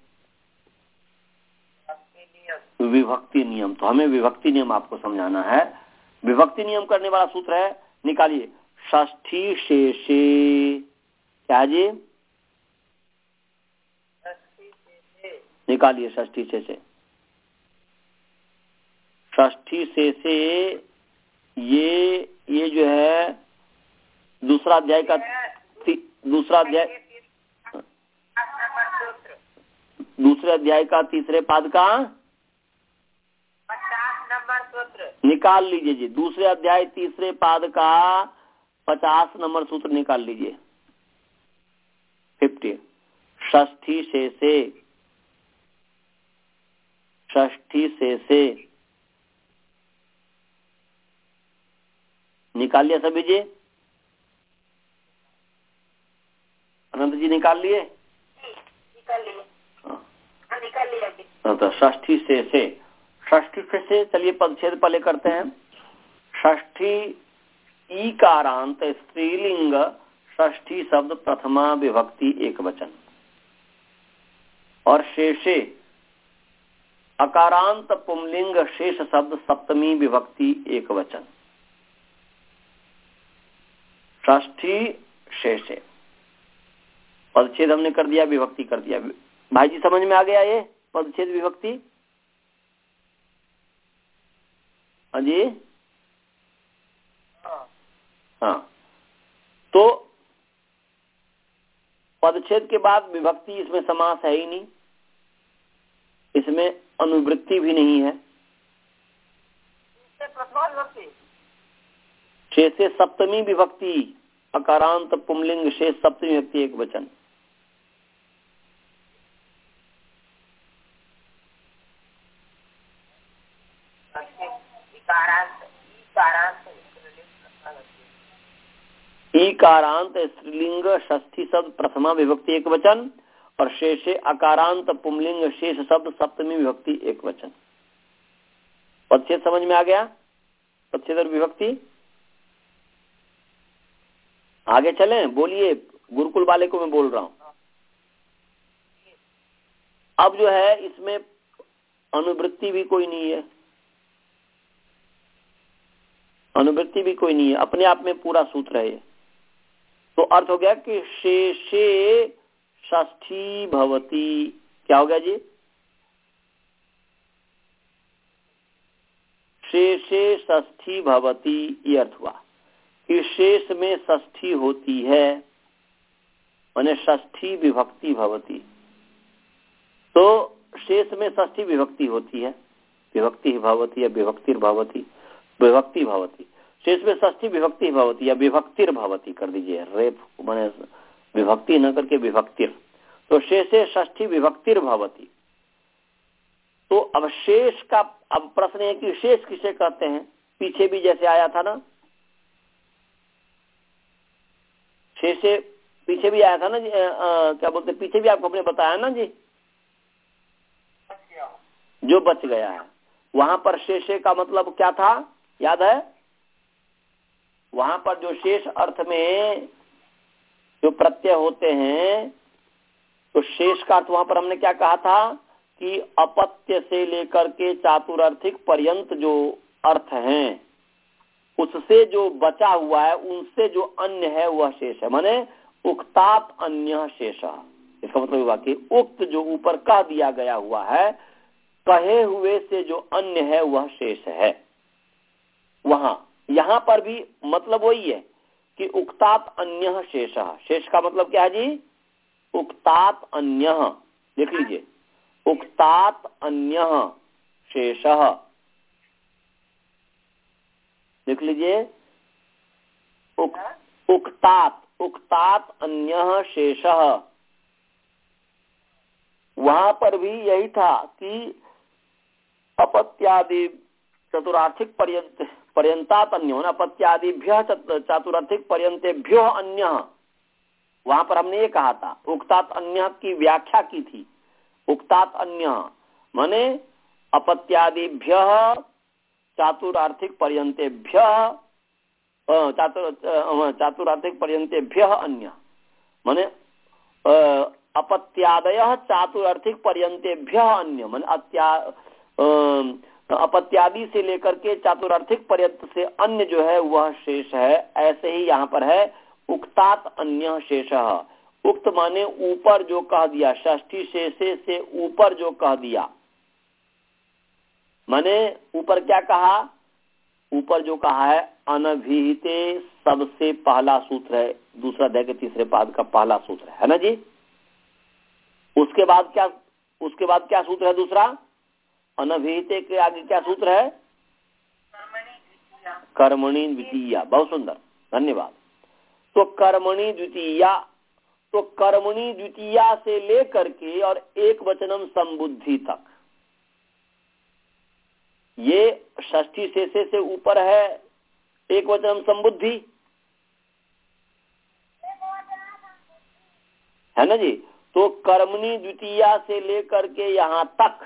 विभक्ति नियम। तो हमें विभक्ति नियम आपको समझाना है। विभक्ति नियम करने वाला सूत्र है, निकालिए, षष्ठी शेषे। क्या जी, निकालिए षष्ठी शेषे। षष्ठी शेषे ये ये जो है दूसरा अध्याय का दूसरा अध्याय दूसरे अध्याय का तीसरे पाद का
पचास नंबर सूत्र
निकाल लीजिए जी। दूसरे अध्याय तीसरे पाद का पचास नंबर सूत्र निकाल लीजिए। फिफ्टी। षष्ठी शेषे, षष्ठी शेषे निकाल लिया सभी जी? अनंत जी निकाल लिए?
निकाल लिए। हाँ, निकाल लिया।
तो षष्ठी शेषे, षष्ठी शेषे चलिए पदच्छेद पहले करते हैं। षष्ठी ईकारांत स्त्रीलिंग षष्ठी शब्द प्रथमा विभक्ति एक वचन, और शेषे अकारांत पुंलिंग शेष शब्द सप्तमी विभक्ति एक वचन। षष्ठी शेषे पदच्छेद हमने कर दिया, विभक्ति कर दिया। भाई जी समझ में आ गया ये पदच्छेद विभक्ति? हाँ जी, हाँ। तो पदच्छेद के बाद विभक्ति, इसमें समास है ही नहीं, इसमें अनुवृत्ति भी नहीं है। शेष से सप्तमी विभक्ति अकारांत पुंलिंग शेष सप्तमी विभक्ति एक वचन। ईकारांत स्त्रीलिंग षष्ठी शब्द प्रथमा विभक्ति एक वचन, और शेषे अकारांत पुंलिंग शेष शब्द सप्तमी विभक्ति एक वचन। पदच्छेद समझ में आ गया? पदच्छेद और विभक्ति। आगे चलें, बोलिए, गुरुकुल वाले को मैं बोल रहा हूं। अब जो है इसमें अनुवृत्ति भी कोई नहीं है, अनुवृत्ति भी कोई नहीं है, अपने आप में पूरा सूत्र है। तो अर्थ हो गया कि शेषे षष्ठी भवती। क्या हो गया जी? शेषे षष्ठी भवती, ये अर्थ हुआ कि शेष में षष्ठी होती है, माने षष्ठी विभक्ति भवती। तो शेष में षष्ठी विभक्ति होती है, विभक्ति भवती या विभक्तिर भवती, विभक्ति भवती। शेष में षष्ठी विभक्ति भवती या विभक्तिर भवती कर दीजिए, रेप माने विभक्ति न करके विभक्तिर। तो शेषे षष्ठी विभक्तिर भवती। तो अब शेष का अब प्रश्न है कि शेष किसे कहते हैं? पीछे भी जैसे आया था ना, शेषे पीछे भी आया था ना जी, आ, आ, क्या बोलते, पीछे भी आपको हमने बताया ना जी, जो बच गया है। वहां पर शेषे का मतलब क्या था, याद है? वहां पर जो शेष अर्थ में जो प्रत्यय होते हैं, तो शेष का अर्थ वहां पर हमने क्या कहा था कि अपत्य से लेकर के चातुरार्थिक पर्यंत जो अर्थ हैं, उससे जो बचा हुआ है, उनसे जो अन्य है वह शेष है, माने उक्तात् अन्य शेष। इसका मतलब हुआ कि उक्त जो ऊपर कह दिया गया हुआ है, कहे हुए से जो अन्य है वह शेष है। वहां यहां पर भी मतलब वही है कि उक्तात् अन्य शेष। शेष का मतलब क्या है जी? उक्तात् अन्य, देख लीजिए, उक्तात् अन्य शेष, देख लीजिए, उक, उक्तात् उक्तात् अन्य शेष। वहां पर भी यही था कि अपत्यादि चतुरार्थिक पर्यंत पर्यंतात अन्य होना, अपत्यादिभ्य चातुरार्थिक पर्यंतेभ्यो अन्य। वहां पर हमने ये कहा था, उक्तात् अन्य की व्याख्या की थी। उक्तात् अन्य माने अपत्यादिभ्य चातुरार्थिक पर्यंतेभ्य चातुर चातुरार्थिक पर्यंतेभ्य अन्य, माने अपत्यादय चातुरार्थिक पर्यंतेभ्य अन्य, माने अत्या अपत्यादि से लेकर के चातुरार्थिक पर्यंत से अन्य जो है वह शेष है। ऐसे ही यहाँ पर है उक्तात् अन्य शेष। उक्त माने ऊपर जो कह दिया, षष्ठी शेषे से ऊपर जो कह दिया, माने ऊपर क्या कहा, ऊपर जो कहा है अनभिहिते सबसे पहला सूत्र है, दूसरा अध्याय के तीसरे पाद का पहला सूत्र है ना जी। उसके बाद क्या, उसके बाद क्या सूत्र है दूसरा? अनभिहिते के आगे क्या सूत्र है? कर्मणि द्वितीया। बहुत सुंदर, धन्यवाद। तो कर्मणि द्वितीया, तो कर्मणि द्वितीया से लेकर के और एक वचनम संबुद्धि तक, ये षष्ठी शेषे से ऊपर है एक वचनम संबुद्धि, है ना जी। तो कर्मणि द्वितीया से लेकर के यहां तक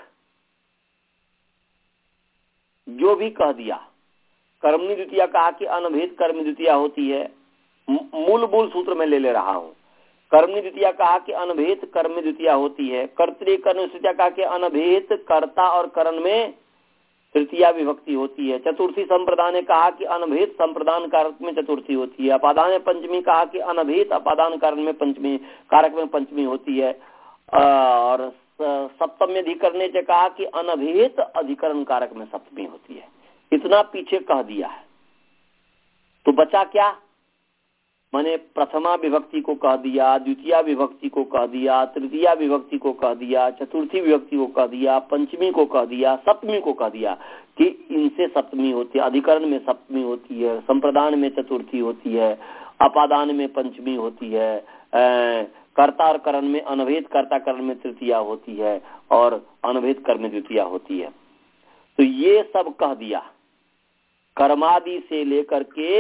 जो भी कह दिया, कर्मणि द्वितीया कहा कि अनभिहित कर्म द्वितीया होती है, मूल मूल सूत्र में ले ले रहा हूं। कर्मणि द्वितीया कहा कि अनभिहित कर्म द्वितीया होती है। कर्तृ कर्म द्वितीया कहा कि अनभिहित कर्ता और करण में तृतीया विभक्ति होती है। चतुर्थी संप्रदान ने कहा कि अनभिहित संप्रदान कारक में चतुर्थी होती है। अपादान पंचमी कहा कि अनभिहित अपादान कारण में पंचमी कारक में पंचमी होती है। और सप्तमी अधिकरण से कहा कि अनभिहित अधिकरण कारक में सप्तमी होती है। इतना पीछे कह दिया है, तो बचा क्या? माने प्रथमा विभक्ति को कह दिया, द्वितीय विभक्ति को कह दिया, तृतीया विभक्ति को कह दिया, चतुर्थी विभक्ति को कह दिया, पंचमी को कह दिया, सप्तमी को कह दिया कि इनसे सप्तमी होती है, अधिकरण में सप्तमी होती है, संप्रदान में चतुर्थी होती है, अपादान में पंचमी होती है, कर्ता और करण में अनभिहित कर्ता करण में तृतीया होती है और अनभिहित कर्म में द्वितीया होती है। तो ये सब कह दिया, कर्मादि से लेकर के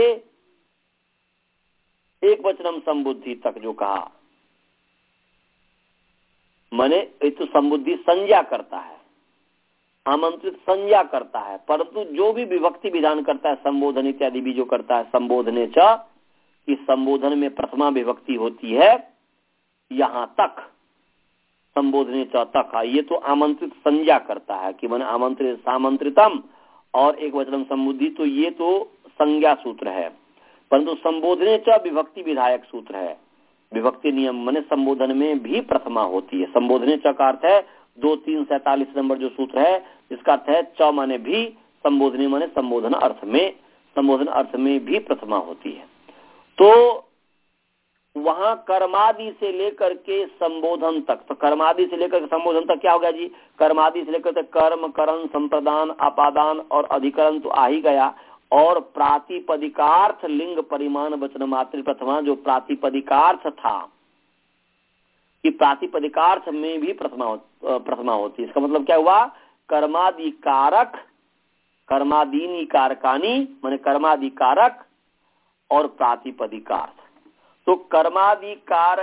एक वचनम संबुद्धि तक जो कहा, माने ये तो संबुद्धि संज्ञा करता है, आमंत्रित संज्ञा करता है, परंतु जो भी विभक्ति विधान करता है, संबोधन इत्यादि भी जो करता है, संबोधने च, इस संबोधन में प्रथमा विभक्ति होती है, यहाँ तक संबोधने च तक, ये तो आमंत्रित संज्ञा करता है कि मैंने आमंत्रित सामंत्रितम और एक वचन संबुद्धि, तो ये तो संज्ञा सूत्र है, परंतु संबोधने च विभक्ति विधायक सूत्र है। विभक्ति नियम माने संबोधन में भी प्रथमा होती है। संबोधने च का अर्थ है दो तीन सैतालीस नंबर जो सूत्र है, इसका अर्थ है च माने भी, संबोधने माने संबोधन अर्थ में, संबोधन अर्थ में भी प्रथमा होती है। तो वहां कर्मादि से लेकर के संबोधन तक, तो कर्मादि से लेकर के संबोधन तक क्या हो गया जी? कर्मादि से लेकर के कर्म, करण, संप्रदान, अपादान और अधिकरण तो आ ही गया, और प्रातिपदिकार्थ लिंग परिमाण वचन मात्र प्रथमा, जो प्रातिपदिकार्थ था कि प्रातिपदिकार्थ में भी प्रथमा प्रथमा होती है। इसका मतलब क्या हुआ? कर्मादि कारक, कर्मादीनी कारकानी माने कर्मादि कारक और प्रातिपदिकार्थ। तो कर्मादिकार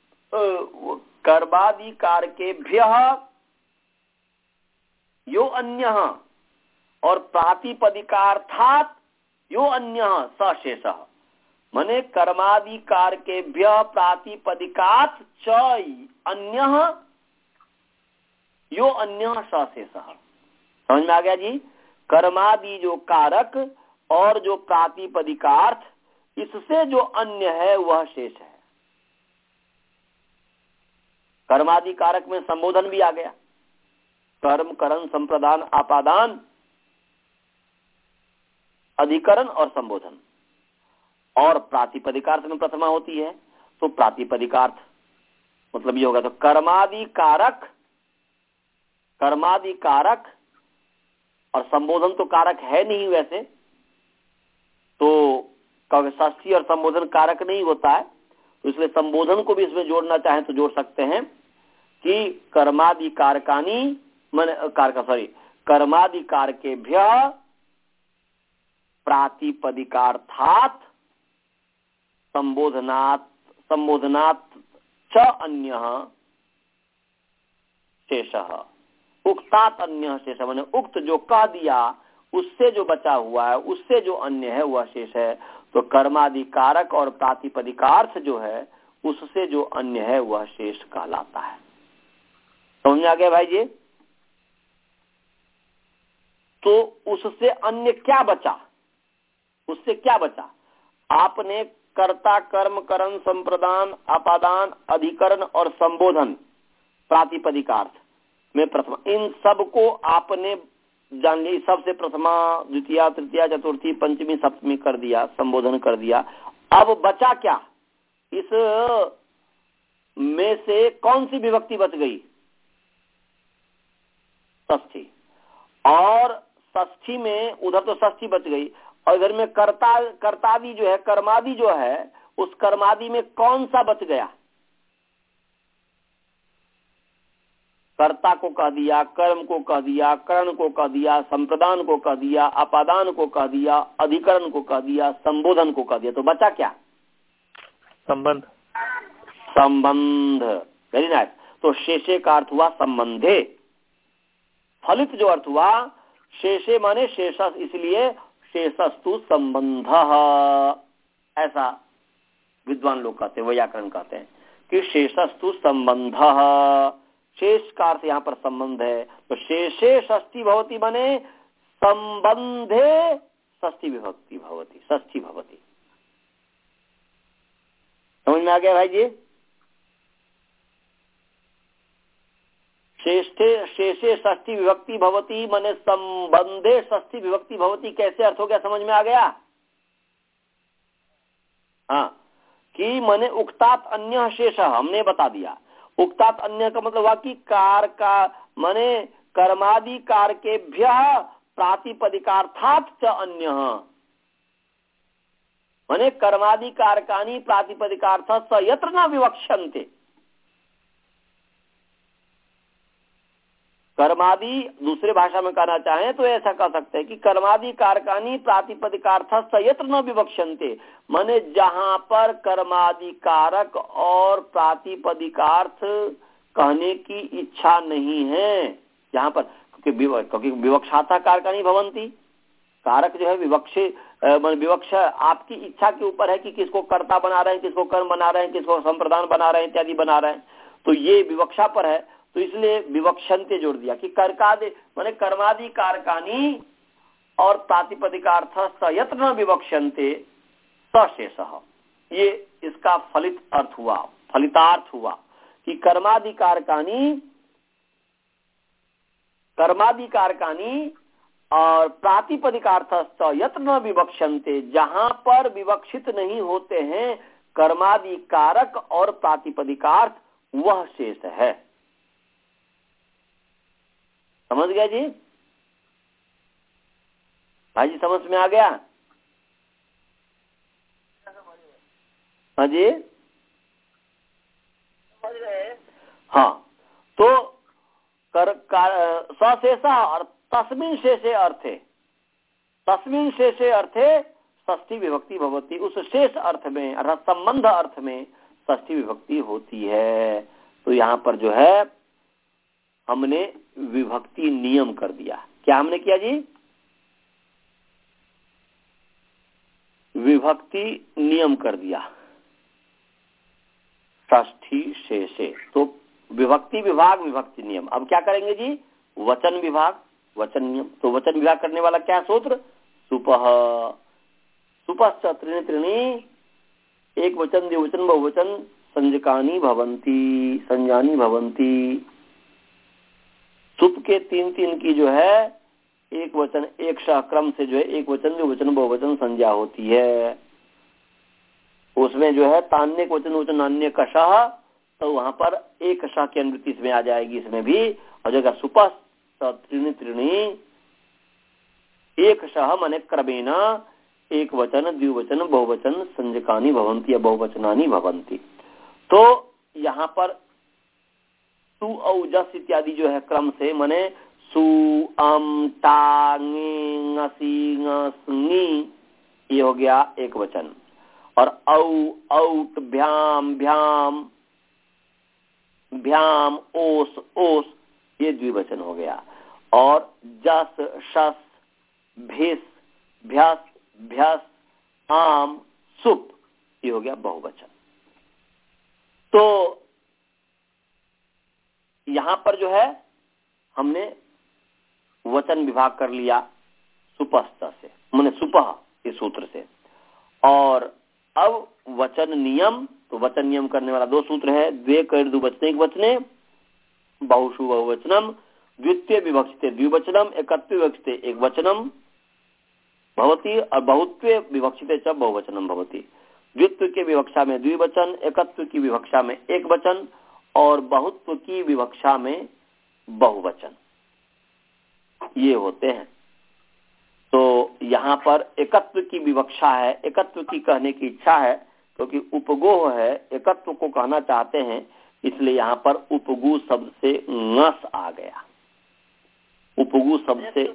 कर्मादिकार के भ्य यो अन्य और प्रातिपदिकार्थात यो अन्य सशेष, माने कर्मादिकार के भ्य प्रातिपदिकात च अन्य यो अन्य सशेष। समझ में आ गया जी? कर्मादि जो कारक और जो प्रातिपदिकार्थ, इससे जो अन्य है वह शेष है। कर्मादि कारक में संबोधन भी आ गया, कर्म, करण, संप्रदान, आपादान, अधिकरण और संबोधन, और प्रातिपदिकार्थ में प्रथमा होती है। तो प्रातिपदिकार्थ मतलब ये होगा, तो कर्मादि कारक, कर्मादि कारक और संबोधन तो कारक है नहीं वैसे, तो षष्ठी और संबोधन कारक नहीं होता है, तो इसलिए संबोधन को भी इसमें जोड़ना चाहें तो जोड़ सकते हैं कि कर्मादि कारकानी मन कारक सॉरी कर्मादि कारकेभ्य प्रातिपदिकार्थात संबोधनात् संबोधनात् च अन्य शेषः, उक्तात अन्य शेष माने उक्त जो कह दिया उससे जो बचा हुआ है, उससे जो अन्य है वह शेष है। तो कर्मादि कारक और प्रातिपदिकार्थ जो है उससे जो अन्य है वह शेष कहलाता है। समझ आ गया भाई जी? तो उससे अन्य क्या बचा? उससे क्या बचा? आपने कर्ता, कर्म, करण, संप्रदान, अपादान, अधिकरण और संबोधन प्रातिपदिकार्थ में प्रथमा, इन सब को आपने जान ली, सबसे प्रथमा, द्वितीय, तृतीय, चतुर्थी, पंचमी, सप्तमी कर दिया, संबोधन कर दिया। अब बचा क्या? इस में से कौन सी विभक्ति बच गई? षष्ठी। और षष्ठी में उधर तो षष्ठी बच गई, और इधर में कर्ता कर्तादि जो है, कर्मादि जो है, उस कर्मादि में कौन सा बच गया? कर्ता को कह दिया, कर्म को कह दिया, करण को कह दिया, संप्रदान को कह दिया, अपादान को कह दिया, अधिकरण को कह दिया, संबोधन को कह दिया, तो बचा क्या? संबंध। संबंध, वेरी नाइस। तो शेषे का अर्थ हुआ संबंधे, फलित जो अर्थ हुआ शेषे माने शेषस, इसलिए शेषस्तु संबंध, ऐसा विद्वान लोग कहते हैं, व्याकरण कहते हैं कि शेषस्तु संबंध, शेष का अर्थ यहाँ पर संबंध है। तो शेषे षष्ठी भवति माने संबंधे षष्ठी विभक्ति भवति, षष्ठी भवति। समझ में आ गया भाई जी? शेषे शेषे षष्ठी विभक्ति भवति माने संबंधे षष्ठी विभक्ति भवति, कैसे अर्थ हो गया? समझ में आ गया? हाँ, कि माने उक्तात अन्य शेष, हमने बता दिया। उक्तात अन्य का मतलब हुआ कि कार का माने कर्मादि कार के भ्य प्रातिपदिकार्थात च अन्य, माने कर्मादि कारकानी प्रातिपदिकार्थ स यत्र न विवक्षन्ते। कर्मादि दूसरे भाषा में कहना चाहें तो ऐसा कह सकते हैं कि कर्मादि कारकानी प्रातिपदिकार्थ स यत्र न विवक्षन्ते, माने जहां पर कर्मादि कारक और प्रातिपदिकार्थ कहने की इच्छा नहीं है, जहां पर क्योंकि विवक्षाता कारकानी भवंती, कारक जो है विवक्षे विवक्ष आपकी इच्छा के ऊपर है कि किसको कर्ता बना रहे हैं, किसको कर्म बना रहे हैं, किसको संप्रदान बना रहे हैं इत्यादि बना रहे हैं, तो ये विवक्षा पर है। तो इसलिए विवक्षन्ते जोड़ दिया कि कर्कादि माने कर्मादि कारकानी और प्रातिपदिकार्थ सयत्र न विवक्षन्ते सशेषः, ये इसका फलित अर्थ हुआ, फलितार्थ हुआ कि कर्मादि कारकानी कर्मादि कारकानी और प्रातिपदिकार्थ यत्र न विवक्षन्ते, जहां पर विवक्षित नहीं होते हैं कर्मादि कारक और प्रातिपदिकार्थ, वह शेष है। समझ गया जी? भाई जी समझ में आ गया? हाँ जी, हाँ। तो कर सशेषा और तस्मिन् शेषे अर्थे, तस्मिन् शेषे अर्थे षष्ठी विभक्ति भवती, उस शेष अर्थ में अर्थात संबंध अर्थ में षष्ठी विभक्ति होती है। तो यहाँ पर जो है हमने विभक्ति नियम कर दिया। क्या हमने किया जी? विभक्ति नियम कर दिया षष्ठी शेषे। तो विभक्ति विभाग विभक्ति नियम। अब क्या करेंगे जी? वचन विभाग वचन नियम। तो वचन विभाग करने वाला क्या सूत्र? सुपह सुपश्च त्रीणि त्रीणि, एक वचन द्विवचन बहुवचन संज्ञकानि भवंती, संज्ञानी भवंती। सुप के तीन तीन की जो है एक वचन एक शाह क्रम से जो है एक वचन द्विवचन बहुवचन संज्ञा होती है। उसमें जो है तान्य वचन वचन नान्य कषाह, तो वहां पर एक शाह की अनुवृत्ति इसमें आ जाएगी, इसमें भी। और जगह सुपस त्रीणि त्रीणि, एक शाह माने क्रमेण एक वचन द्विवचन बहुवचन संज्ञकानि भवंती या बहुवचनानि भवंती। तो यहाँ पर सु औ जस इत्यादि जो है क्रम से, माने सु अम टा ङे ङसी ङी, ये हो गया एक वचन। और औ औट भ्याम भ्याम भ्याम ओस ओस, ये द्विवचन हो गया। और जस शस भिस भ्यस भ्यस आम सुप, ये हो गया बहुवचन। तो यहां पर जो है हमने वचन विभाग कर लिया सुपस्थ से, माने सुपह इस सूत्र से। और अब वचन नियम, तो वचन नियम करने वाला दो सूत्र है। द्वे कर द्विवचने एक वचने, बहुषु बहुवचनम, द्वितीय विभक्षिते द्विवचनम, एकत्व विभक्षिते एक वचनम भवती, और बहुत्व विभक्षिते च बहुवचनम भवती। द्वित्व की विवक्षा में द्विवचन, एकत्व की विवक्षा में एक वचन, और बहुत्व की विवक्षा में बहुवचन, ये होते हैं। तो यहाँ पर एकत्व की विवक्षा है, एकत्व की कहने की इच्छा है, क्योंकि उपगोह है, एकत्व को कहना चाहते हैं, इसलिए यहाँ पर उपगु शब्द से ङस आ गया। उपगु शब्द से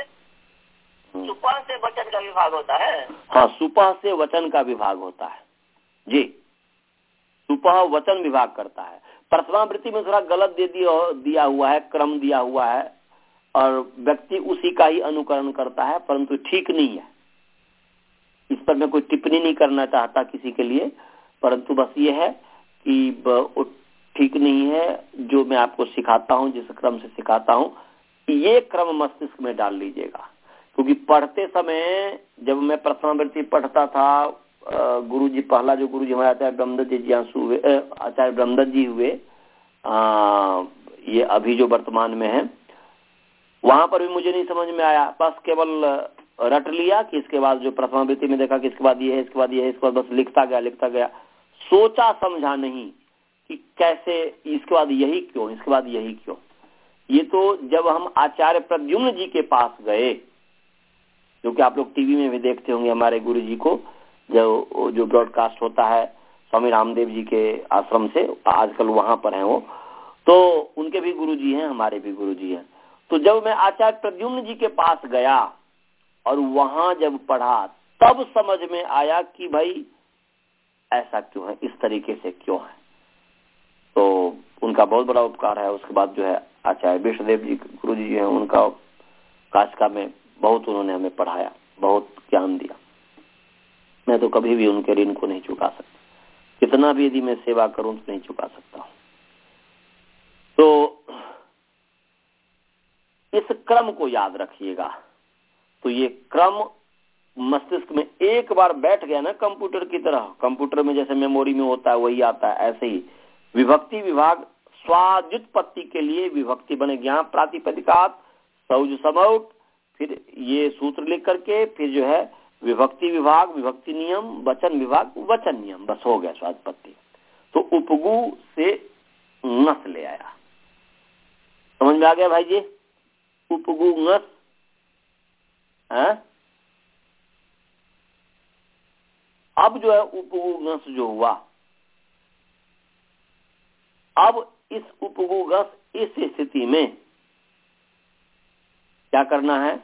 सुपह से वचन का विभाग होता है।
हाँ, सुपह से वचन का विभाग होता है जी। सुपह वचन विभाग करता है। प्रथमावृत्ति में थोड़ा गलत दे दिया दिया हुआ है, क्रम दिया हुआ है, और व्यक्ति उसी का ही अनुकरण करता है, परंतु ठीक नहीं है। इस पर मैं कोई टिप्पणी नहीं करना चाहता किसी के लिए, परंतु बस ये है कि ठीक नहीं है जो मैं आपको सिखाता हूँ, जिस क्रम से सिखाता हूँ, ये क्रम मस्तिष्क में डाल लीजिएगा। क्योंकि पढ़ते समय जब मैं प्रथमावृत्ति पढ़ता था, गुरु जी पहला जो गुरु जी हमारे आचार्य ब्रह्मदत्त जी जिज्ञासु हुए, आचार्य ब्रह्मदत्त जी हुए, आ, ये अभी जो वर्तमान में है, वहां पर भी मुझे नहीं समझ में आया। बस केवल रट लिया कि इसके बाद जो प्रथमावृत्ति में देखा कि इसके बाद ये है, इसके बाद ये है, इसके बाद बस लिखता गया लिखता गया, सोचा समझा नहीं कि कैसे इसके बाद यही क्यों, इसके बाद यही क्यों। ये तो जब हम आचार्य प्रद्युम्न जी के पास गए, जो कि आप लोग टीवी में भी देखते होंगे हमारे गुरु जी को, जो जो ब्रॉडकास्ट होता है स्वामी रामदेव जी के आश्रम से, आजकल वहां पर हैं वो, तो उनके भी गुरु जी हैं, हमारे भी गुरु जी हैं। तो जब मैं आचार्य प्रद्युम्न जी के पास गया और वहां जब पढ़ा, तब समझ में आया कि भाई ऐसा क्यों है, इस तरीके से क्यों है। तो उनका बहुत बड़ा उपकार है। उसके बाद जो है आचार्य विष्णुदेव जी गुरु जी जो है उनका काशिका में बहुत उन्होंने हमें पढ़ाया, बहुत ज्ञान दिया। मैं तो कभी भी उनके ऋण को नहीं चुका सकता, कितना भी यदि मैं सेवा करूं तो नहीं चुका सकता हूं। तो इस क्रम को याद रखिएगा। तो ये क्रम मस्तिष्क में एक बार बैठ गया ना, कंप्यूटर की तरह, कंप्यूटर में जैसे मेमोरी में होता है वही आता है, ऐसे ही विभक्ति विभाग स्वाद्युत्पत्ति के लिए विभक्ति बने। यहाँ प्रातिपदिकात सौज समौट, फिर ये सूत्र लिख करके फिर जो है विभक्ति विभाग विभक्ति नियम, वचन विभाग वचन नियम, बस हो गया स्वादपत्ति। तो उपगु से नस ले आया, समझ में आ गया भाई जी? उपगु नस है। अब जो है उपगु नस जो हुआ, अब इस उपगु नस इस स्थिति में क्या करना है?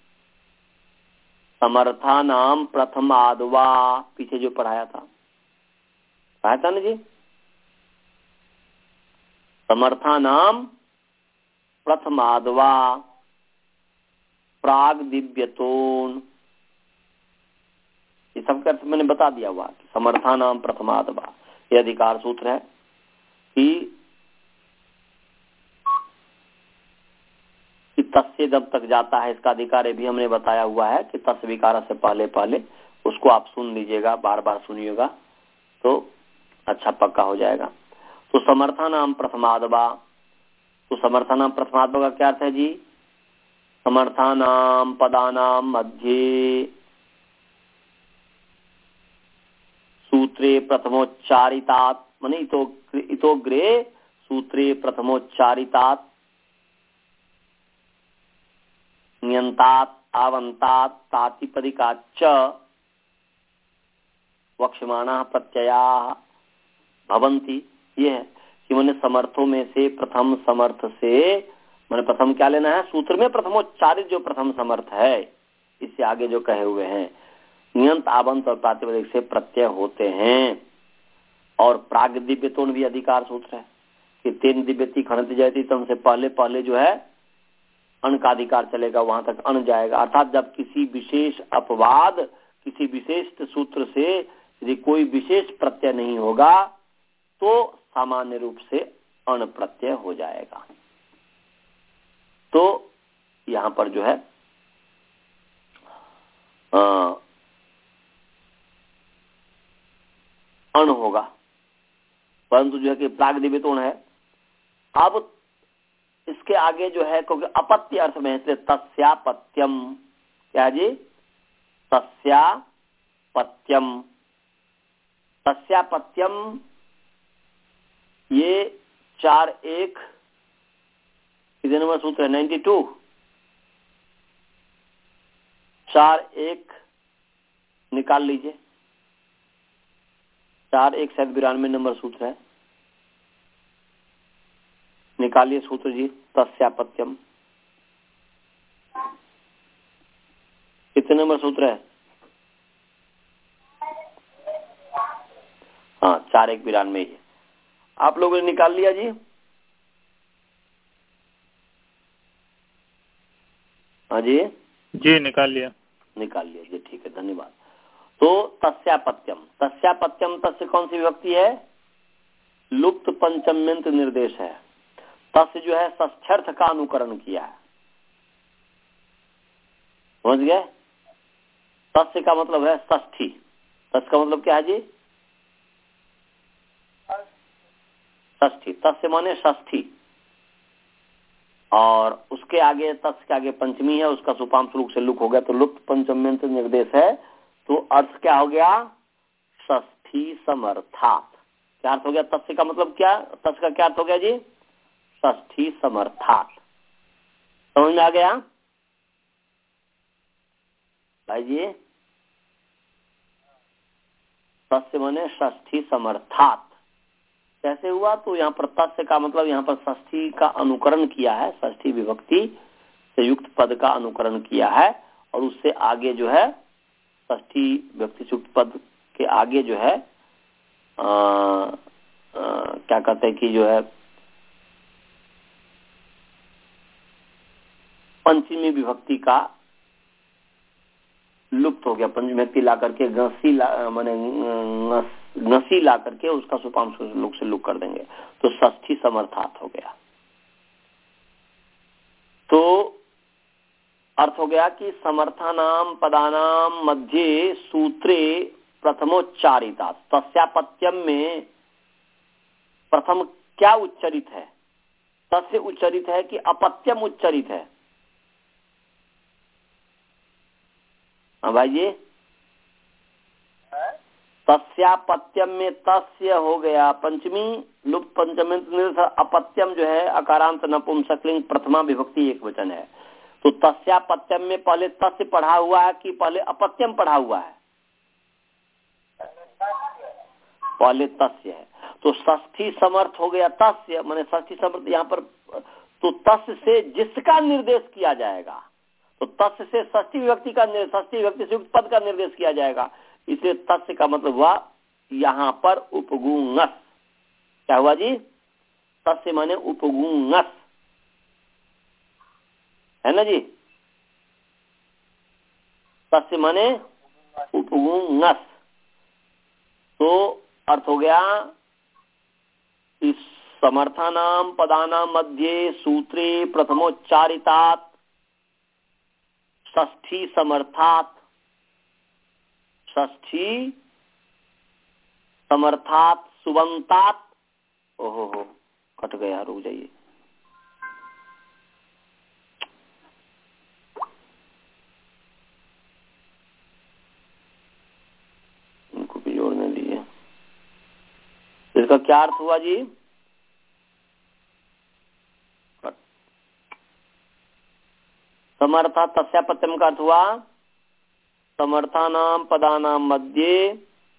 समर्था नाम प्रथमाद्वा, पीछे जो पढ़ाया था पढ़ाया था ना जी, समर्था नाम प्रथमाद्वा प्राग दिव्यतोन, ये सब अर्थ मैंने बता दिया हुआ कि समर्था नाम प्रथमाद्वा ये अधिकार सूत्र है कि तस्य जब तक जाता है इसका अधिकार भी हमने बताया हुआ है कि तस् विकार से पहले पहले उसको आप सुन लीजिएगा, बार बार सुनिएगा तो अच्छा पक्का हो जाएगा। तो समर्था नाम प्रथमाद्वा, तो समर्था नाम प्रथमाद्वा का क्या अर्थ है जी? समर्था नाम पदानाम मध्य सूत्रे प्रथमोच्चारितात, माने इतो इतोग्रे सूत्रे प्रथमोच्चारितात नियंतात आवंतात तातिपदिकाच्च वक्ष्यमाणा प्रत्यया भवन्ति। ये है कि मैंने समर्थों में से प्रथम समर्थ से, मैंने प्रथम क्या लेना है? सूत्र में प्रथमोच्चारित जो प्रथम समर्थ है, इससे आगे जो कहे हुए हैं नियंत आवंत और प्रातिपदिक से प्रत्यय होते हैं। और प्राग दिव्यतोन भी अधिकार सूत्र है कि तेन दिव्यति खणति जयति, तो हमसे पहले पहले जो है अण का अधिकार चलेगा, वहां तक अण जाएगा। अर्थात जब किसी विशेष अपवाद, किसी विशेष सूत्र से यदि कोई विशेष प्रत्यय नहीं होगा तो सामान्य रूप से अण प्रत्यय हो जाएगा। तो यहां पर जो है अण होगा, परंतु जो है कि प्राग दिव्यतोन है। अब इसके आगे जो है क्योंकि अपत्य अर्थ में है, तस्यापत्यम, क्या जी? तस्यापत्यम, तस्यापत्यम ये चार एक कितने नंबर सूत्र है? नाइन्टी टू, चार एक निकाल लीजिए, चार एक शायद बिरानवे नंबर सूत्र है, निकालिए सूत्र जी। तस्यापत्यम कितने नंबर सूत्र है? हाँ, चार एक बिरानवे ही है। आप लोगों ने निकाल लिया जी? हाँ जी
जी निकाल लिया,
निकाल लिया जी, ठीक है, धन्यवाद। तो तस्यापत्यम, तस्यापत्यम तस्य कौन सी विभक्ति है? लुप्त पंचम्यंत निर्देश है। तस्य जो है षष्ठ्यर्थ का अनुकरण किया है, समझ गए? तस्य का मतलब है षष्ठी, तस्य का मतलब क्या है जी? षष्ठी, तस्य माने षष्ठी, और उसके आगे तस्य के आगे पंचमी है, उसका सुपाम श्लोक से लुक हो गया, तो लुप्त पंचम्यंत निर्देश है। तो अर्थ क्या हो गया? षष्ठी समर्थात। क्या अर्थ हो गया? तस्य का मतलब क्या? तस्य का क्या अर्थ हो गया जी? षष्ठी समर्थात। समझ में आ गया भाई जी? तस्य माने षष्ठी समर्थात कैसे हुआ? तो यहाँ पर तस्य का मतलब यहाँ पर षष्ठी का अनुकरण किया है, षष्ठी विभक्ति से युक्त पद का अनुकरण किया है, और उससे आगे जो है षष्ठी विभक्ति से युक्त पद के आगे जो है आ, आ, क्या कहते हैं कि जो है पंचमी विभक्ति का लुप्त हो गया। पंचमी विभक्ति ला करके गसी ला माने गसी ला करके उसका सुपांश लोग से लुक कर देंगे तो षष्ठी समर्थात हो गया। तो अर्थ हो गया कि समर्थानाम पदानाम मध्य सूत्रे प्रथमोच्चारिता। तस्यापत्यम में प्रथम क्या उच्चरित है? तस्य उच्चरित है कि अपत्यम उच्चरित है? हाँ भाई जी, तस्यापत्यम में तस्य हो गया पंचमी लुप्त पंचमी। अपत्यम जो है अकारांत नपुंसकलिंग प्रथमा विभक्ति एक वचन है। तो तस्यापत्यम में पहले तस्य पढ़ा हुआ है कि पहले अपत्यम पढ़ा हुआ है? पहले तस्य है। तो षष्ठी समर्थ हो गया तस्य, माने षष्ठी समर्थ यहाँ पर। तो तस्य से जिसका निर्देश किया जाएगा, तो तस्य से षष्ठी विभक्ति का षष्ठी विभक्ति से युक्त पद का निर्देश किया जाएगा। इसलिए तस्य का मतलब हुआ यहाँ पर उपगुंगस। क्या हुआ जी? तस्य माने उपगुंगस, है ना जी? तस्य माने उपगुंगस। तो अर्थ हो गया इस समर्थानाम पदानाम मध्य सूत्रे प्रथमोच्चारितात षष्ठी समर्थात। षष्ठी समर्थात सुबंतात। ओहो हो, कट गया, रुक जाइए। इनको भी जोड़ने दिए। इसका क्या अर्थ हुआ जी? समर्था तस्यापत्यम का अर्थ हुआ समर्थानाम पदानाम मध्य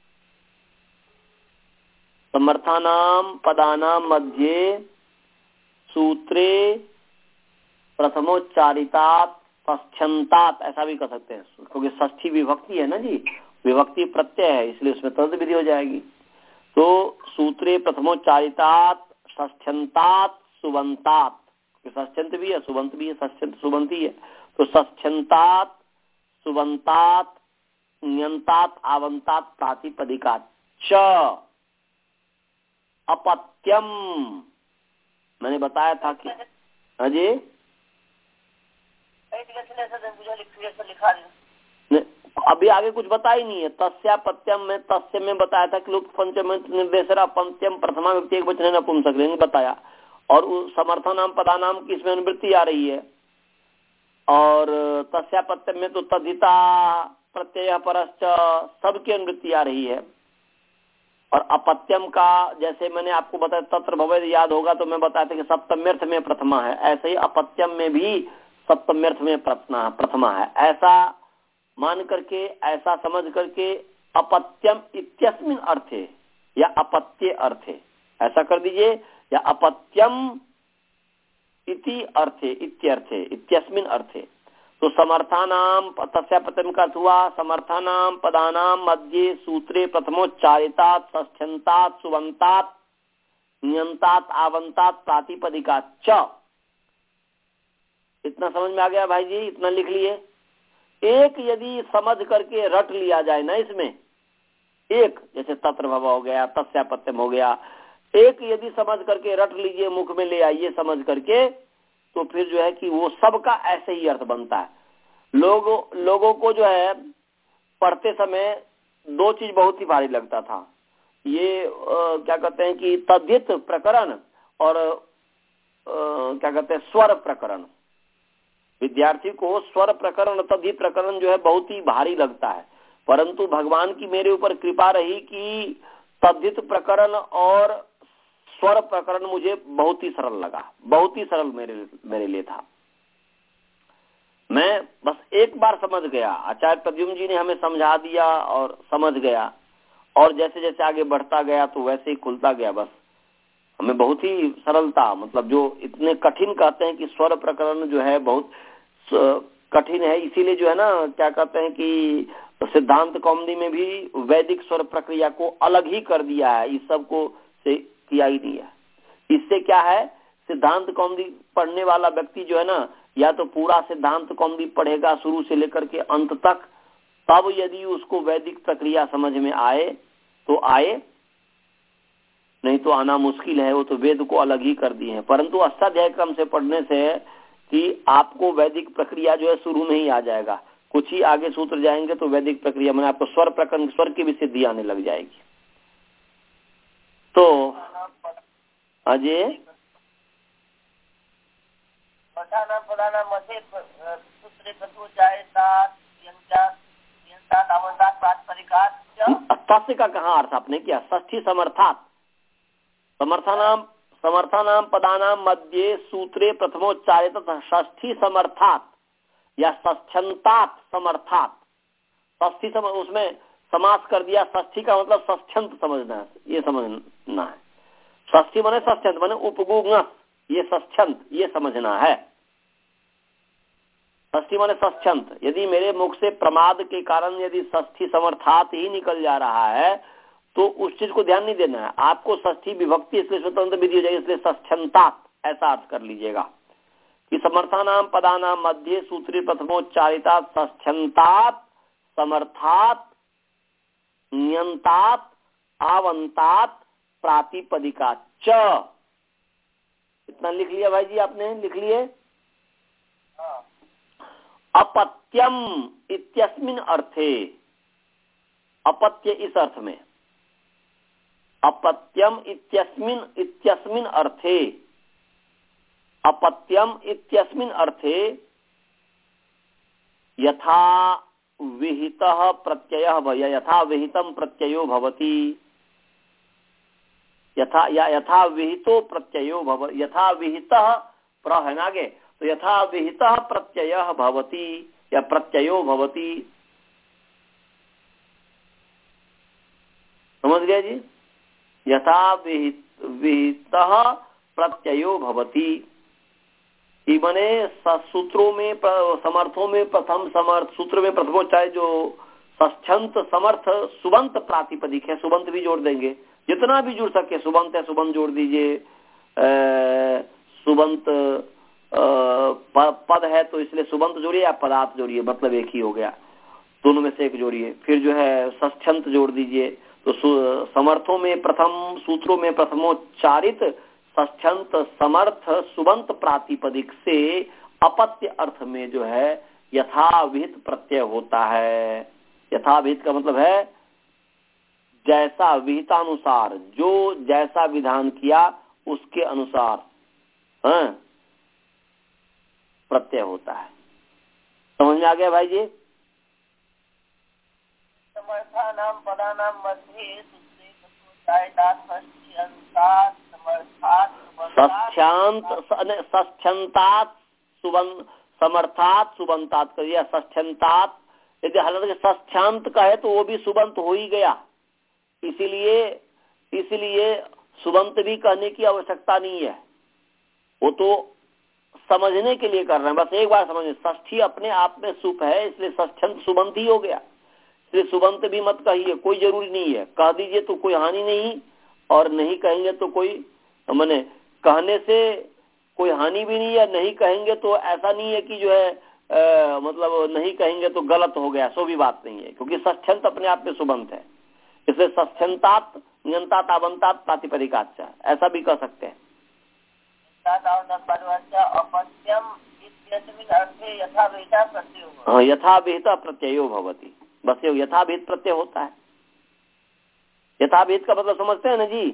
समर्थानाम पदानाम मध्य सूत्रे प्रथमोच्चारितात षष्ठ्यंतात, ऐसा भी कर सकते हैं क्योंकि षष्ठी विभक्ति है ना जी, विभक्ति प्रत्यय है, इसलिए उसमें तद विधि हो जाएगी। तो सूत्रे प्रथमोच्चारितात षष्ठ्यंतात सुबंतात, षष्ठ्यंत भी है सुबंत भी है, षष्ठ्यंत सुबंत ही है। तो षष्ठ्यंतात सुबंतात न्यंतात आवंतात प्रातिपदिका च अपत्यम। मैंने बताया था कि हाँ जी, अभी आगे कुछ बता ही नहीं है। तस्यापत्यम में तस्य में बताया था कि लुप्त पंचम निर्देशरा पंचम प्रथमा व्यक्ति एक वचन नपुंसकलिंग बताया। और समर्थानाम पदानाम की इसमें अनुवृत्ति आ रही है। और तस्यापत्यम में तो तद्धिता प्रत्यय परश्च सबकी अनुवृत्ति आ रही है। और अपत्यम का जैसे मैंने आपको बताया तत्र भवेद याद होगा तो मैं बताया था कि सप्तम्यर्थ में प्रथमा है, ऐसे ही अपत्यम में भी सप्तम्यर्थ में प्रथमा है। ऐसा मान करके, ऐसा समझ करके अपत्यम इत्यस्मिन अर्थे या अपत्य अर्थे ऐसा कर दीजिए, या अपत्यम इति अर्थे इत्यर्थे इत्यस्मिन अर्थे। तो समर्थानाम तस्यापत्यम का अर्थ हुआ समर्थानाम पदानाम मध्य सूत्रे प्रथमोच्चारितात षष्ठ्यंतात सुबंतात नियंतात आवंतात प्रातिपदिका च। इतना समझ में आ गया भाई जी? इतना लिख लिए। एक यदि समझ करके रट लिया जाए ना इसमें, एक जैसे तत्र भव हो गया, तस्यापत्यम हो गया, एक यदि समझ करके रट लीजिए, मुख में ले आइए समझ करके, तो फिर जो है कि वो सबका ऐसे ही अर्थ बनता है। लोगों लोगों को जो है पढ़ते समय दो चीज बहुत ही भारी लगता था। ये आ, क्या कहते हैं कि तद्धित प्रकरण और आ, क्या कहते हैं स्वर प्रकरण। विद्यार्थी को स्वर प्रकरण तद्धित प्रकरण जो है बहुत ही भारी लगता है, परंतु भगवान की मेरे ऊपर कृपा रही कि तद्धित प्रकरण और स्वर प्रकरण मुझे बहुत ही सरल लगा, बहुत ही सरल मेरे मेरे लिए था। मैं बस एक बार समझ गया, आचार्य प्रद्युम्न जी ने हमें समझा दिया और समझ गया, और जैसे जैसे आगे बढ़ता गया तो वैसे ही खुलता गया। बस हमें बहुत ही सरलता, मतलब जो इतने कठिन कहते हैं कि स्वर प्रकरण जो है बहुत कठिन है, इसीलिए जो है ना क्या कहते हैं कि सिद्धांत कौमुदी में भी वैदिक स्वर प्रक्रिया को अलग ही कर दिया है, इस सब को से किया ही नहीं है। इससे क्या है, सिद्धांत कौमुदी पढ़ने वाला व्यक्ति जो है ना या तो पूरा सिद्धांत कौमुदी पढ़ेगा शुरू से लेकर के अंत तक, तब यदि उसको वैदिक प्रक्रिया समझ में आए तो आए, नहीं तो आना मुश्किल है। वो तो वेद को अलग ही कर दिए हैं। परंतु अष्टाध्याय क्रम से पढ़ने से कि आपको वैदिक प्रक्रिया जो है शुरू में ही आ जाएगा। कुछ ही आगे सूत्र जाएंगे तो वैदिक प्रक्रिया में आपको स्वर प्रकरण स्वर की भी सिद्धि आने लग जाएगी। तो अजय तस्य का कहाँ अर्थ आपने किया? षष्ठी समर्थात समर्थानाम समर्थानाम पदानाम मध्य सूत्रे प्रथमोच्चारित षष्ठी समर्थात या षष्ठ्यंतात समर्थात। षष्ठी सम उसमें समास कर दिया। षष्ठी का मतलब षष्ठ्यंत समझना है, ये समझना है। षष्ठी माने षष्ठ्यंत माने उपगुण, ये षष्ठ्यंत ये समझना है। षष्ठी माने षष्ठ्यंत। यदि मेरे मुख से प्रमाद के कारण यदि षष्ठी समर्थात ही निकल जा रहा है तो उस चीज को ध्यान नहीं देना है आपको। षष्ठी विभक्ति इसलिए स्वतंत्र विधि हो जाएगी, इसलिए षष्ठ्यंतात ऐसा अर्थ कर लीजिएगा कि समर्थानाम पदानाम मध्य सूत्री प्रथमोच्चारिता षष्ठ्यंतात समर्थात नियंतात आवंतात प्रातिपदिका च। इतना लिख लिया भाई जी आपने? लिख लिए? अपत्यम इत्यस्मिन अर्थे, अपत्य इस अर्थ में, अपत्यम इत्यस्मिन इत्यस्मिन अर्थे, अपत्यम इत्यस्मिन अर्थे यथा विहितः प्रत्ययः भय यथा विहितम प्रत्ययो भवति, यथा या यथा विहितो प्रत्ययो भव यथा विहितः प्र है ना आगे, तो यथा विहितः प्रत्ययः भवति या प्रत्ययो भवति। समझ गया जी? यथा विहित विहितः प्रत्ययो भवति, मने सूत्रों में समर्थों में प्रथम समर्थ सूत्र में प्रथमोच्चाय जो षष्ठ्यंत समर्थ सुबंत प्रातिपदिक है, सुबंत भी जोड़ देंगे जितना भी जुड़ सके। सुबंत है सुबंत जोड़ दीजिए, सुबंत पद है तो इसलिए सुबंत जोड़िए या पदार्थ जोड़िए, मतलब एक ही हो गया, दोनों में से एक जोड़िए। फिर जो है षष्ठ्यंत जोड़ दीजिए। तो समर्थों में प्रथम सूत्रों में प्रथमोच्चारित षष्ठ्यंत समर्थ सुबंत प्रातिपदिक से अपत्य अर्थ में जो है यथाविहित प्रत्यय होता है। यथाविहित का मतलब है जैसा विहितानुसार, जो जैसा विधान किया उसके अनुसार हाँ प्रत्यय होता है। समझ में आ गया भाई जी?
समर्थानाम पदानाम मध्ये
षष्ठ्यंतात सुबंत समर्थात सुबंतात करिए। षष्ठ्यंतात यदि हालांकि षष्ठ्यांत का है तो वो भी सुबंत हो ही गया, इसीलिए इसीलिए सुबंत भी कहने की आवश्यकता नहीं है। वो तो समझने के लिए कर रहे हैं, बस एक बार समझिए। षष्ठी अपने आप में सुप है, इसलिए षष्ठ्यंत सुबंत ही हो गया, इसलिए सुबंत भी मत कहिए, कोई जरूरी नहीं है। कह दीजिए तो कोई हानि नहीं, और नहीं कहेंगे तो कोई माने कहने से कोई हानि भी नहीं है, नहीं कहेंगे तो ऐसा नहीं है कि जो है आ, मतलब नहीं कहेंगे तो गलत हो गया, सो भी बात नहीं है, क्योंकि षष्ठ्यंत अपने आप में सुबंत है। इसलिए षष्ठ्यंतात नियंतात आवंतात प्रातिपदिकाच्च ऐसा भी कह सकते हैं। हाँ यथाविहित प्रत्ययो भवति, बस ये यथाविहित प्रत्यय होता है। यथाविहित का मतलब समझते हैं ना जी?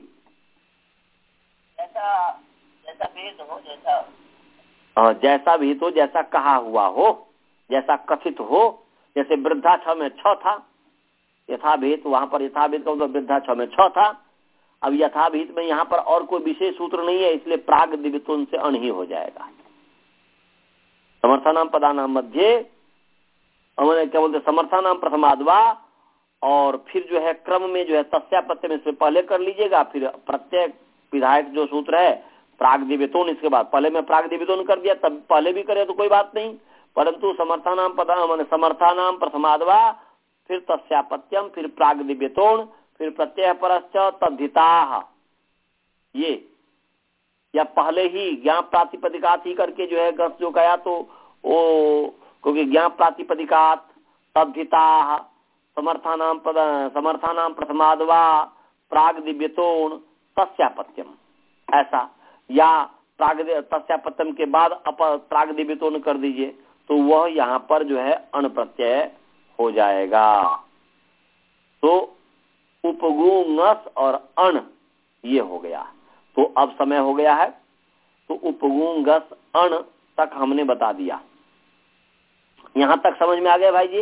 जैसा जैसा भेद हो, जैसा
हाँ जैसा विहित हो, जैसा कहा हुआ हो, जैसा कथित हो। जैसे वृद्धा छ में छ था, यथाविहित वहां पर यथाविहित का मतलब वृद्धा छ में छ था। अब यथाविहित में यहाँ पर और कोई विशेष सूत्र नहीं है, इसलिए प्राग दिवितों से अण ही हो जाएगा। समर्थानाम पदानाम मध्य हमने क्या बोलते समर्थानाम प्रथमाद्वा, और फिर जो है क्रम में जो है तस्या प्रत्यय में से पहले कर लीजिएगा, फिर प्रत्यय विधायक जो सूत्र है प्राग दिवितोन, इसके बाद पहले में प्राग दिवितोन कर दिया, तब पहले भी करे तो कोई बात नहीं, परंतु समर्थानाम पदा मैंने समर्थानाम प्रथमाद्वा, फिर तस्यापत्यम, फिर प्राग दिव्यतोण, फिर प्रत्यय परश्च तद्धिताः, ये या पहले ही ज्ञान प्रातिपदिकात ही करके जो है गस जो गया, तो वो क्योंकि ज्ञान प्रातिपदिकात तद्धिता समर्थानाम समर्थानाम प्रथमाद्वा प्राग दिव्यतोण तस्यापत्यम, ऐसा, या प्राग तस्यापत्यम के बाद अप प्राग दिव्यतोण कर दीजिए, तो वह यहाँ पर जो है अण प्रत्यय हो जाएगा। तो उपगुंगस और अण ये हो गया। तो अब समय हो गया है, तो उपगुंगस अण तक हमने बता दिया। यहां तक समझ में आ गया भाई जी?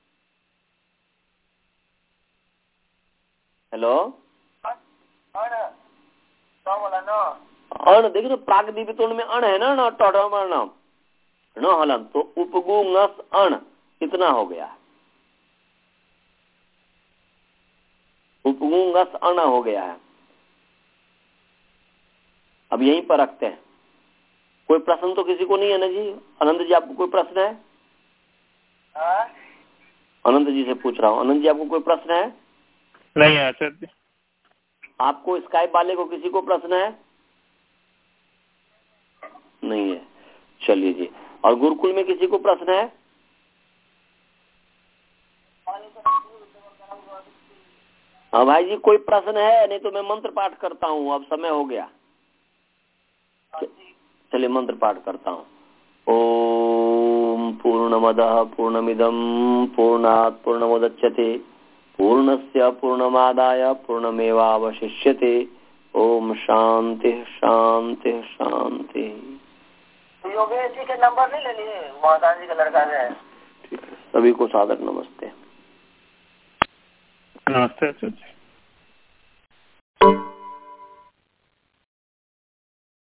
हेलो, अण देखिए, तो प्राग दिव्यतोण में अण है ना, न टोटम न हलन, तो उपगुंगस अण कितना हो गया? उपगुंगस अण हो गया है। अब यहीं पर रखते हैं। कोई प्रश्न तो किसी को नहीं है ना जी? अनंत जी, आपको कोई प्रश्न है?
आ?
अनंत जी से पूछ रहा हूँ। अनंत जी, आपको कोई प्रश्न है?
नहीं है आचार्य जी।
आपको स्काइप वाले को किसी को प्रश्न है? नहीं है, चलिए जी। और गुरुकुल में किसी को प्रश्न है? हाँ भाई जी, कोई प्रश्न है? नहीं तो मैं मंत्र पाठ करता हूँ, अब समय हो गया। चलिए मंत्र पाठ करता हूँ। ओम पूर्णमदः पूर्णमिदं पूर्णात् पूर्णमुदच्यते पूर्णस्य पूर्णमादाय पूर्णमेवावशिष्यते। ओम शांति शांति शांति।
योगेश जी के नंबर नहीं ले लिए? महादान जी का लड़का है।
सभी को सादर नमस्ते।
नमस्ते आचार्य।